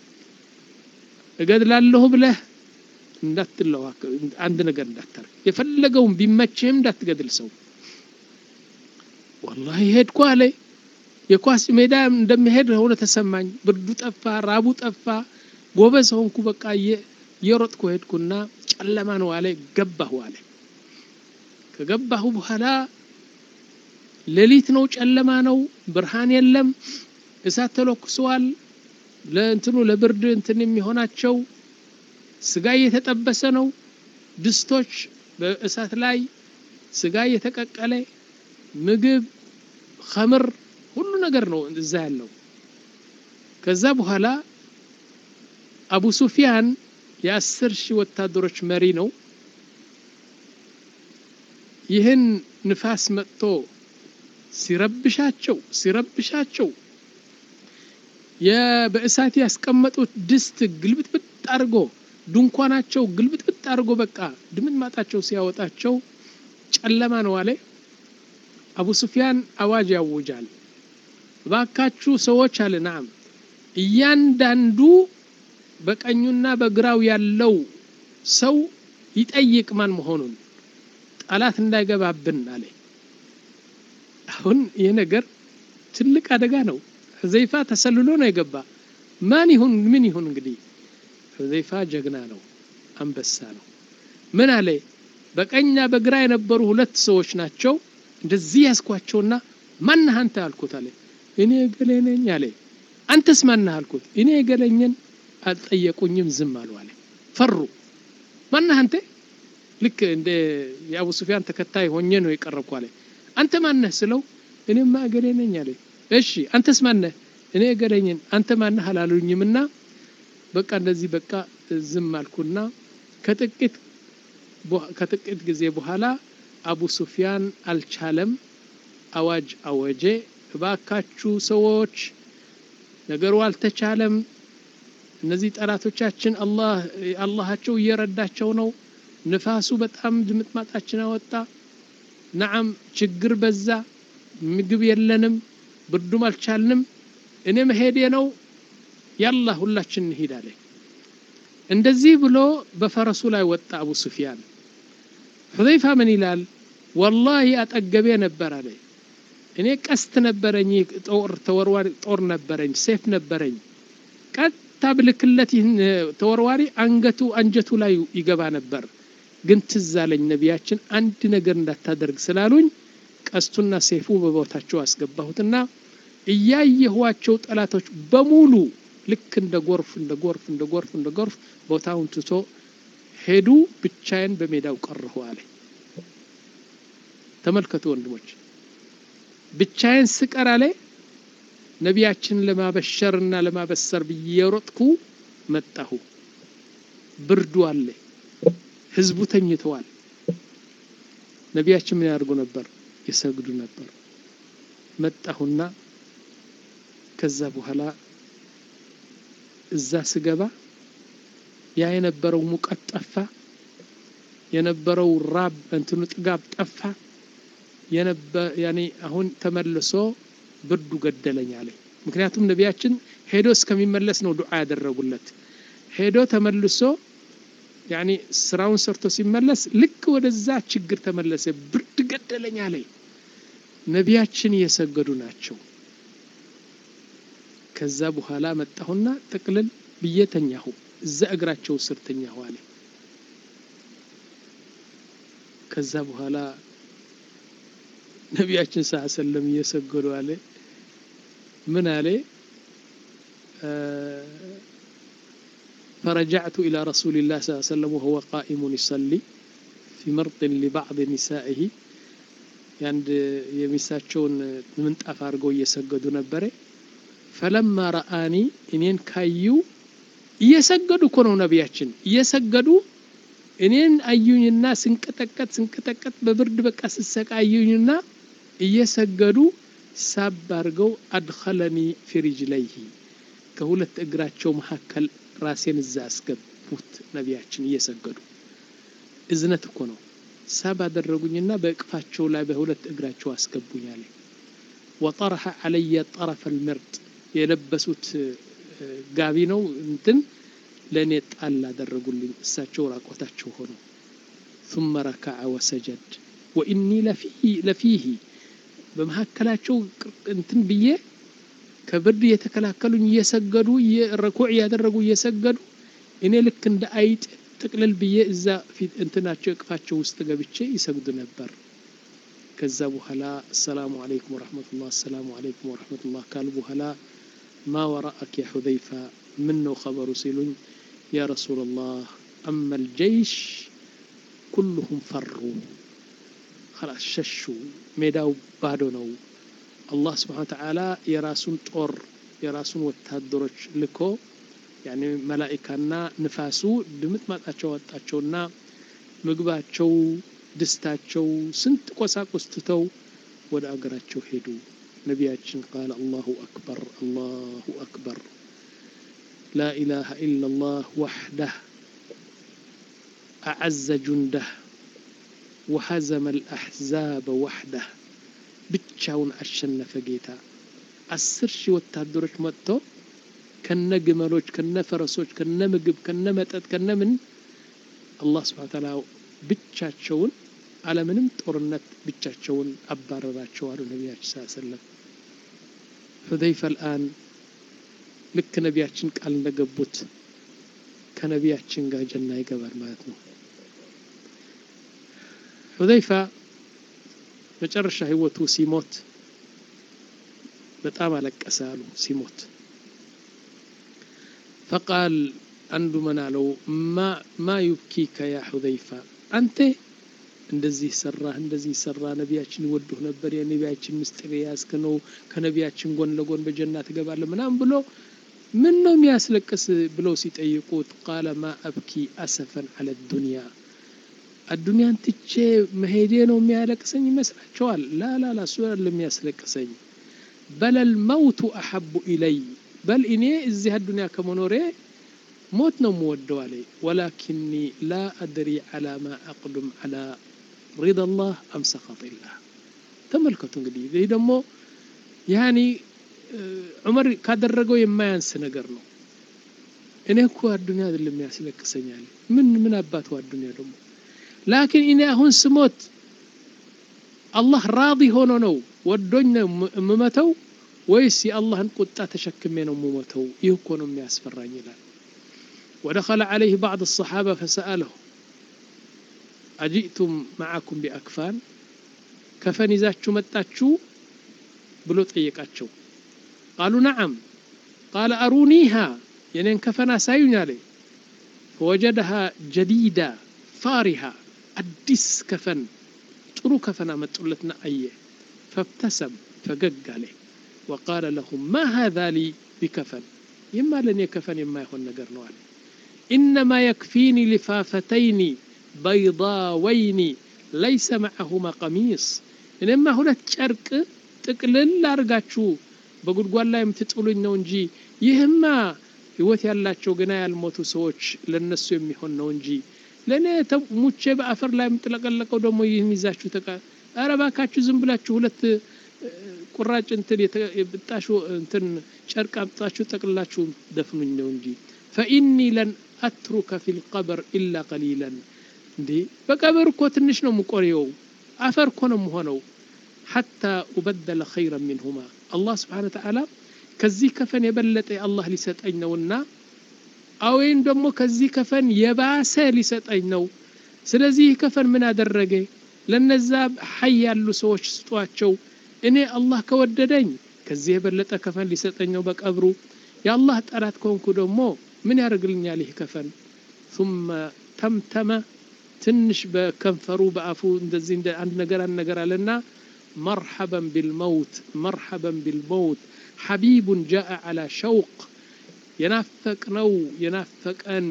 እገድላለሁ ብለህ እንዳትለው አንድ ነገር እንዳታርግ የፈለገውን ቢመችህም እንዳትገድል ሰው والله ሄድኩ አለ የኳስ ሜዳ እንደምሄድ ሆነ ተሰማኝ ብርዱ ጠፋ ራቡ ጠፋ ጎበዝ ሆንኩ በቃ የሮጥኩ ሄድኩና ጨለማ ነው አለ ገባሁ አለ ከገባሁ በኋላ ሌሊት ነው ጨለማ ነው ብርሃን የለም እሳት ተለኩሷል ለእንትኑ ለብርድ እንትን የሚሆናቸው ስጋ የተጠበሰ ነው ድስቶች በእሳት ላይ ስጋ የተቀቀለ ምግብ ኸምር ሁሉ ነገር ነው እዛ ያለው ከዛ በኋላ አቡ ሱፊያን የአስር ሺህ ወታደሮች መሪ ነው ይህን ንፋስ መጥቶ ሲረብሻቸው ሲረብሻቸው የበእሳት ያስቀመጡት ድስት ግልብጥብጥ አርጎ ድንኳናቸው ግልብጥብጥ አርጎ በቃ ድምን ማጣቸው ሲያወጣቸው ጨለማ ነው አለ አቡ ሱፊያን አዋጅ ያውጃል ባካችሁ ሰዎች አለ ናም እያንዳንዱ በቀኙና በግራው ያለው ሰው ይጠይቅ ማን መሆኑን ጠላት እንዳይገባብን አለ አሁን ይሄ ነገር ትልቅ አደጋ ነው ሁዘይፋ ተሰልሎ ነው የገባ ማን ይሁን ምን ይሁን እንግዲህ ሁዘይፋ ጀግና ነው አንበሳ ነው ምን አለ በቀኛ በግራ የነበሩ ሁለት ሰዎች ናቸው እንደዚህ ያስኳቸውና ማን አንተ አልኩት አለ እኔ ገለነኝ አለ አንተስ ማን አልኩት እኔ ገለኝን አልጠየቁኝም ዝም አሉ አለ ፈሩ ማን አንተ ልክ እንደ የአቡ ሱፊያን ተከታይ ሆኜ ነው የቀረብኩ አለ አንተ ማን ነህ ስለው እኔማ ገለነኝ አለ እሺ አንተስ ማን ነህ እኔ ገለኝን አንተ ማን ነህ አላሉኝምና በቃ እንደዚህ በቃ ዝም አልኩና ከጥቂት ከጥቂት ጊዜ በኋላ አቡ ሱፊያን አልቻለም አዋጅ አወጀ ባካችሁ ሰዎች ነገሩ አልተቻለም እነዚህ ጠላቶቻችን አላህ አላህቸው እየረዳቸው ነው ንፋሱ በጣም ድምጥማጣችን አወጣ ነዓም ችግር በዛ ምግብ የለንም ብርዱም አልቻልንም እኔ መሄዴ ነው ያላ ሁላችን እንሄዳለን እንደዚህ ብሎ በፈረሱ ላይ ወጣ አቡ ሱፊያን ሁዘይፋ ምን ይላል والله አጠገቤ ነበር አለ እኔ ቀስት ነበረኝ ጦር ተወርዋሪ ጦር ነበረኝ ሰይፍ ነበረኝ ቀጥታ ብልክለት ተወርዋሪ አንገቱ አንጀቱ ላይ ይገባ ነበር ግን ትዛለኝ ነቢያችን አንድ ነገር እንዳታደርግ ስላሉኝ ቀስቱና ሰይፉ በቦታቸው አስገባሁትና እያየኋቸው ጠላቶች በሙሉ ልክ እንደ ጎርፍ እንደ ጎርፍ እንደ ጎርፍ እንደ ጎርፍ ቦታውን ትቶ ሄዱ ብቻዬን በሜዳው ቀረሁ አለ ተመልከቱ ወንድሞች ብቻዬን ስቀር አለ ነቢያችን ለማበሸርና ለማበሰር በየሮጥኩ መጣሁ ብርዱ አለ ህዝቡ ተኝተዋል ነቢያችን ምን ያርጉ ነበር ይሰግዱ ነበር መጣሁና ከዛ በኋላ እዛ ስገባ ያ የነበረው ሙቀት ጠፋ የነበረው ራብ እንትኑ ጥጋብ ጠፋ የነበ ያኒ አሁን ተመልሶ ብርዱ ገደለኝ አለ ምክንያቱም ነቢያችን ሄዶ እስከሚመለስ ነው ዱዓ ያደረጉለት ሄዶ ተመልሶ ያኒ ስራውን ሰርቶ ሲመለስ ልክ ወደዛ ችግር ተመለሰ ብርድ ገደለኝ አለ ነቢያችን እየሰገዱ ናቸው ከዛ በኋላ መጣሁና ተቅልል በየተኛሁ እዛ እግራቸው ስር ተኛሁ አለ ከዛ በኋላ ነቢያችን ሰለላሁ እየሰገዱ አለ ምን አለ فرجعت إلى رسول الله صلى الله عليه وسلم وهو قائم يصلي في مرط لبعض نسائه عند يمساچون منطاف አርገው እየሰገዱ ነበር فلما رآني እኔን ካዩ እየሰገዱ እኮ ነው ነቢያችን እየሰገዱ እኔን አዩኝና ስንቀጠቀጥ ስንቀጠቀጥ በብርድ በቃ ስሰቃዩኝና እየሰገዱ ሳብ አርገው አድخلني في رجليه ከሁለት እግራቸው መሐከል ራሴን እዛ አስገቡት ነቢያችን እየሰገዱ እዝነት እኮ ነው ሳብ አደረጉኝና በእቅፋቸው ላይ በሁለት እግራቸው አስገቡኛል وطرح علي طرف المرط የለበሱት ጋቢ ነው እንትን ለኔ ጣል አደረጉልኝ እሳቸው ራቆታቸው ሆኖ ثم ركع وسجد واني لفيه لفيه በመሐከላቸው እንትን ብዬ ከብርድ የተከላከሉኝ እየሰገዱ የረኩዕ ያደረጉ እየሰገዱ እኔ ልክ እንደ አይጥ ጥቅልል ብዬ እዛ ፊት እንትናቸው እቅፋቸው ውስጥ ገብቼ ይሰግዱ ነበር ከዛ በኋላ ሰላም አለይኩም ወራህመቱላህ ሰላም አለይኩም ወራህመቱላህ ካል በኋላ ما وراءك يا حذيفة منه خبر سيلون يا رسول الله أما الجيش كلهم فروا خلاص ششوا ميداو بادونو الله سبحانه وتعالى يراسون طور يراسون وتهدرج لكو يعني ملائكنا نفاسو دمت ماطاچو وጣቸውና ምግባቸው ድስታቸው ስንት ቆሳቆስትተው ወደ አገራቸው ሄዱ ነቢያችን قال الله أكبر الله أكبر لا إله إلا الله وحده أعز جنده وهزم الأحزاب وحده ብቻውን አሸነፈ ጌታ አስር ሺህ ወታደሮች መጥተው ከነ ግመሎች ከነ ፈረሶች ከነ ምግብ ከነ መጠጥ ከነ ምን አላህ Subhanahu Ta'ala ብቻቸውን ዓለምንም ጦርነት ብቻቸውን አባረራቸው አሉ ነቢያችን ሰለላሁ ዐለይሂ ወሰለም ሁዘይፋ الآن ልክ ነቢያችን ቃል እንደገቡት ከነቢያችን ጋር ጀና ይገባል ማለት ነው ሁዘይፋ መጨረሻ ህይወቱ ሲሞት በጣም አለቀሰ አሉ ሲሞት فقال አንዱ መናለው ማ ማ يبكيك يا حذيفة አንተ እንደዚህ ሰራ እንደዚህ ሰራ ነብያችን ይወዱህ ነበር የነብያችን ምስጢር ያስከነው ከነብያችን ጎን ለጎን በጀነት ትገባለህ ምናም ብሎ ምን ነው የሚያስለቅስ ብለው ሲጠይቁት قال ما ابكي اسفا على الدنيا الدنيا ትቼ መሄዴ ነው የሚያለቅሰኝ ይመስላችኋል لا لا لا ሱር ለሚያስለቅሰኝ بل الموت احب الي بل اني እዚህ الدنيا ከመኖሬ موت ነው የምወደው አለኝ ولكني لا ادري على ما اقدم على رضا الله ام سخط الله ተመልከቱ እንግዲህ ይሄ ደግሞ ያኒ ዑመር ካደረገው የማያንስ ነገር ነው እኔ እኮ الدنيا አይደለም ያስለቅሰኛል ምን ምን አባቱ الدنيا ደግሞ لكن እኔ አሁን ስሞት አላህ راضي ሆኖ ነው ወዶኝ ነው የምመተው ወይስ የአላህን ቁጣ ተሸክሜ ነው የምሞተው ይህ እኮ ነው የሚያስፈራኝ ይላል ودخل عليه بعض الصحابة فسأله أجئتم معكم بأكفان كفن إذاكم متاتشو بلو طيقاتشو قالوا نعم قال أرونيها يعني كفنا سايون عليه فوجدها جديدة فارها أدس كفن ترو كفنا متولتنا أيه فابتسم فقق عليه وقال لهم ما هذا لي بكفن يما لن يكفن يما يخون نقرنوا عليه إنما يكفيني لفافتين بيضاوين ليس معهما قميص إنما هنا تشارك تقلل لارغاتشو بقول قوال لا يمتطولين نو እንጂ ይህማ ህይወት ያላቸው ገና ያልሞቱ ሰዎች ለነሱ የሚሆን ነው እንጂ ለኔ ሙቼ በአፈር ላይ የምትለቀለቀው ደግሞ ይህን ይዛችሁ ተቃ አረባካችሁ ዝም ብላችሁ ሁለት ቁራጭ እንትን የብጣሹ እንትን ጨርቅ አምጣችሁ ጠቅላችሁ ደፍኑኝ ነው እንጂ فإني لن أترك في القبر إلا قليلا دي بقبر كو تنش ነው مقريو አፈር ኮ ነው ሆነው حتى أبدل خيرا منهما الله سبحانه وتعالى ከዚህ ከፈን የበለጠ አላህ ሊሰጠኝ ነውና አወይን ደግሞ ከዚህ ከፈን የባሰ ሊሰጠኝ ነው ስለዚህ ከፈን ምን አደረገ ለነዛ ሐይ ያሉ ሰዎች ስጧቸው እኔ አላህ ከወደደኝ ከዚህ የበለጠ ከፈን ሊሰጠኝ ነው በቀብሩ ያላህ ጠራት ኮንኩ ደግሞ ምን ያርግልኛል ይሄ ከፈን ثم تمتم ትንሽ በከንፈሩ በአፉ እንደዚህ እንደ አንድ ነገር አንድ ነገር አለና مرحبا بالموت مرحبا بالموت حبيب جاء على شوق ينافق نو ينافق ان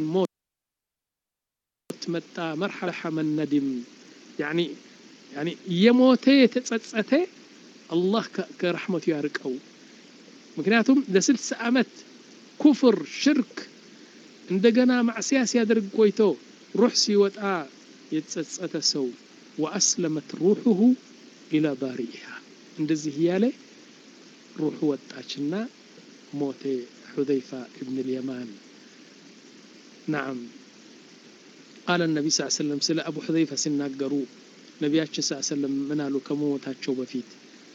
موت متى مرحبا من ندم يعني يعني يموته يتጸጸተ الله كرحمته يارقው ምክንያቱም ለስልሳ አመት ኩፍር ሽርክ እንደገና ማዕሲያ ሲያደርግ ቆይቶ ሩህ ሲወጣ የተጸጸተ ሰው واسلمت روحه الى بارئها እንደዚህ ያለ ሩህ ወጣችና ሞተ حذيفة ابن اليمان نعم قال النبي صلى الله عليه وسلم سلا ابو حذيفة سناغرو نبياتنا صلى الله عليه وسلم منالو كموتاچو بفيت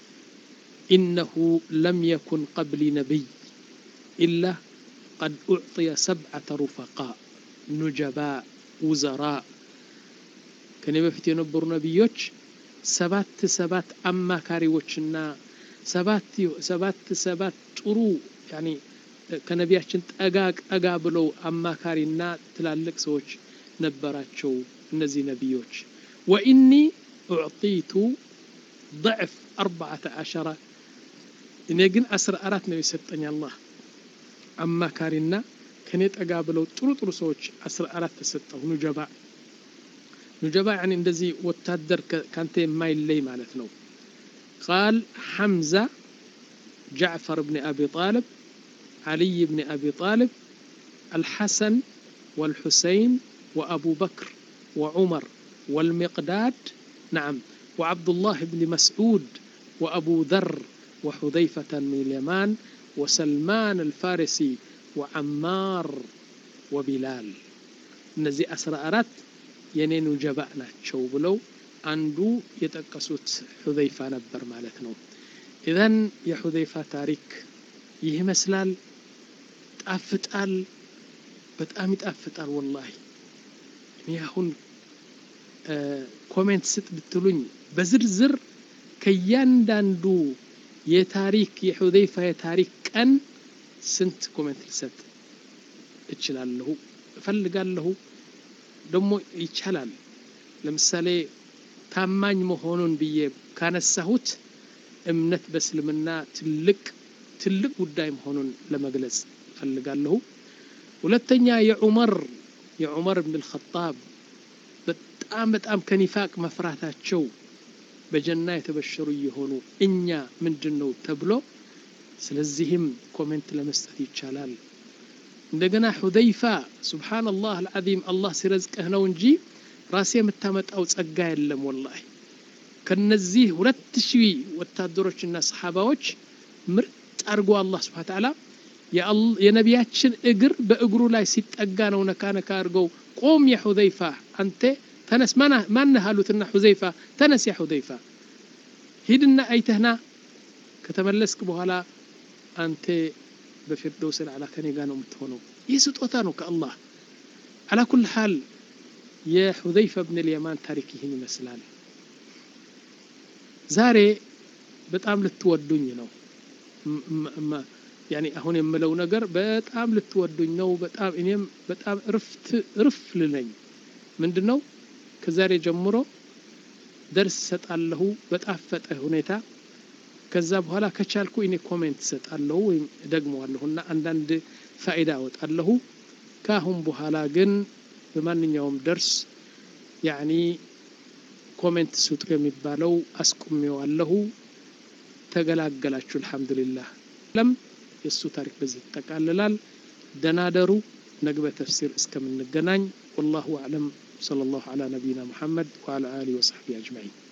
انه لم يكن قبل نبي الا قد اعطي سبعة رفقاء نجباء وزراء كان بفيت የነበሩ ነብዮች ሰባት ሰባት አማካሪዎችና ሰባት ሰባት ሰባት ጥሩ يعني ከነቢያችን ጠጋ ጠጋ ብለው አማካሪና ትላልቅ ሰዎች ነበራቸው እነዚህ ነብዮች واني اعطيت ضعف أربعة عشر እኔ ግን አስራ አራት ነው የሰጠኝ አላህ አማካሪና ከኔ ጠጋ ብለው ጥሩ ጥሩ ሰዎች አስራ አራት ተሰጠው ኑጀባ ኑጀባ يعني እንደዚህ ወታደር ካንተ የማይለይ ማለት ነው قال حمزة جعفر بن أبي طالب علي بن أبي طالب الحسن والحسين وأبو بكر وعمر والمقداد نعم وعبد الله بن مسعود وأبو ذر وحذيفة من اليمان وسلمان الفارسي وعمار وبلال نزي أسرارات ينين جبأنا شو بلو عنده يتقصوت حذيفة نبر مالتنا إذن يا حذيفة تاريك يهمسلال تأفتال بتأمي تأفتال والله يعني هون آه كومنت ست بتلوني بزرزر ከያንዳንዱ የታሪክ የሁዘይፋ የታሪክ ቀን ስንት ኮሜንት ልሰጥ እችላለሁ እፈልጋለሁ ደሞ ይቻላል ለምሳሌ ታማኝ መሆኑን ብዬ ካነሳሁት እምነት በእስልምና ትልቅ ትልቅ ጉዳይ መሆኑን ለመግለጽ ፈልጋለሁ ሁለተኛ የዑመር የዑመር ኢብኑ አልኸጣብ በጣም በጣም ከኒፋቅ መፍራታቸው በጀና የተበሸሩ ይሆኑ እኛ ምንድነው ተብሎ ስለዚህም ኮሜንት ለመስጠት ይቻላል እንደገና ሁዘይፋ ሱብሃንአላህ አልዓዚም አላህ ሲረዝቅህ ነው እንጂ ራሴ የምታመጣው ጸጋ የለም ወላሂ ከነዚህ ሁለት ሺህ ወታደሮችና ሰሃባዎች ምርጥ አርጎ አላህ Subhanahu Ta'ala የነቢያችን እግር በእግሩ ላይ ሲጠጋ ነው ነካ ነካ አርገው ቆም ያ ሁዘይፋ አንተ ተነስ ማና ማን ሃሉትና ሁዘይፋ ተነስ ያ ሁዘይፋ ሂድና አይተህና ከተመለስክ በኋላ አንተ በፊርደውስ አልዓላ ከኔ ጋር ነው የምትሆነው ይህ ስጦታ ነው ከአላህ على كل حال يا حذيفة بن اليمان تاريخه ይመስላል ዛሬ በጣም ልትወዱኝ ነው يعني አሁን የምለው ነገር በጣም ልትወዱኝ ነው በጣም እኔም በጣም እርፍት እርፍ ልነኝ ምንድነው ከዛሬ ጀምሮ درس ሰጣለሁ በጣፈጠ ሁኔታ ከዛ በኋላ ከቻልኩ እኔ ኮሜንት ሰጣለሁ ወይ ደግመዋለሁና አንዳንድ ፋይዳ ወጣለሁ ካሁን በኋላ ግን በማንኛውም درس يعني ኮሜንት ስጡ የሚባለው አስቆሜዋለሁ ተገላገላችሁ አልহামዱሊላህ ለም የሱ ታሪክ በዚህ ተቃለላል ደናደሩ ነግበ ተፍሲር እስከምንገናኝ والله اعلم صلى الله على نبينا محمد وعلى اله وصحبه اجمعين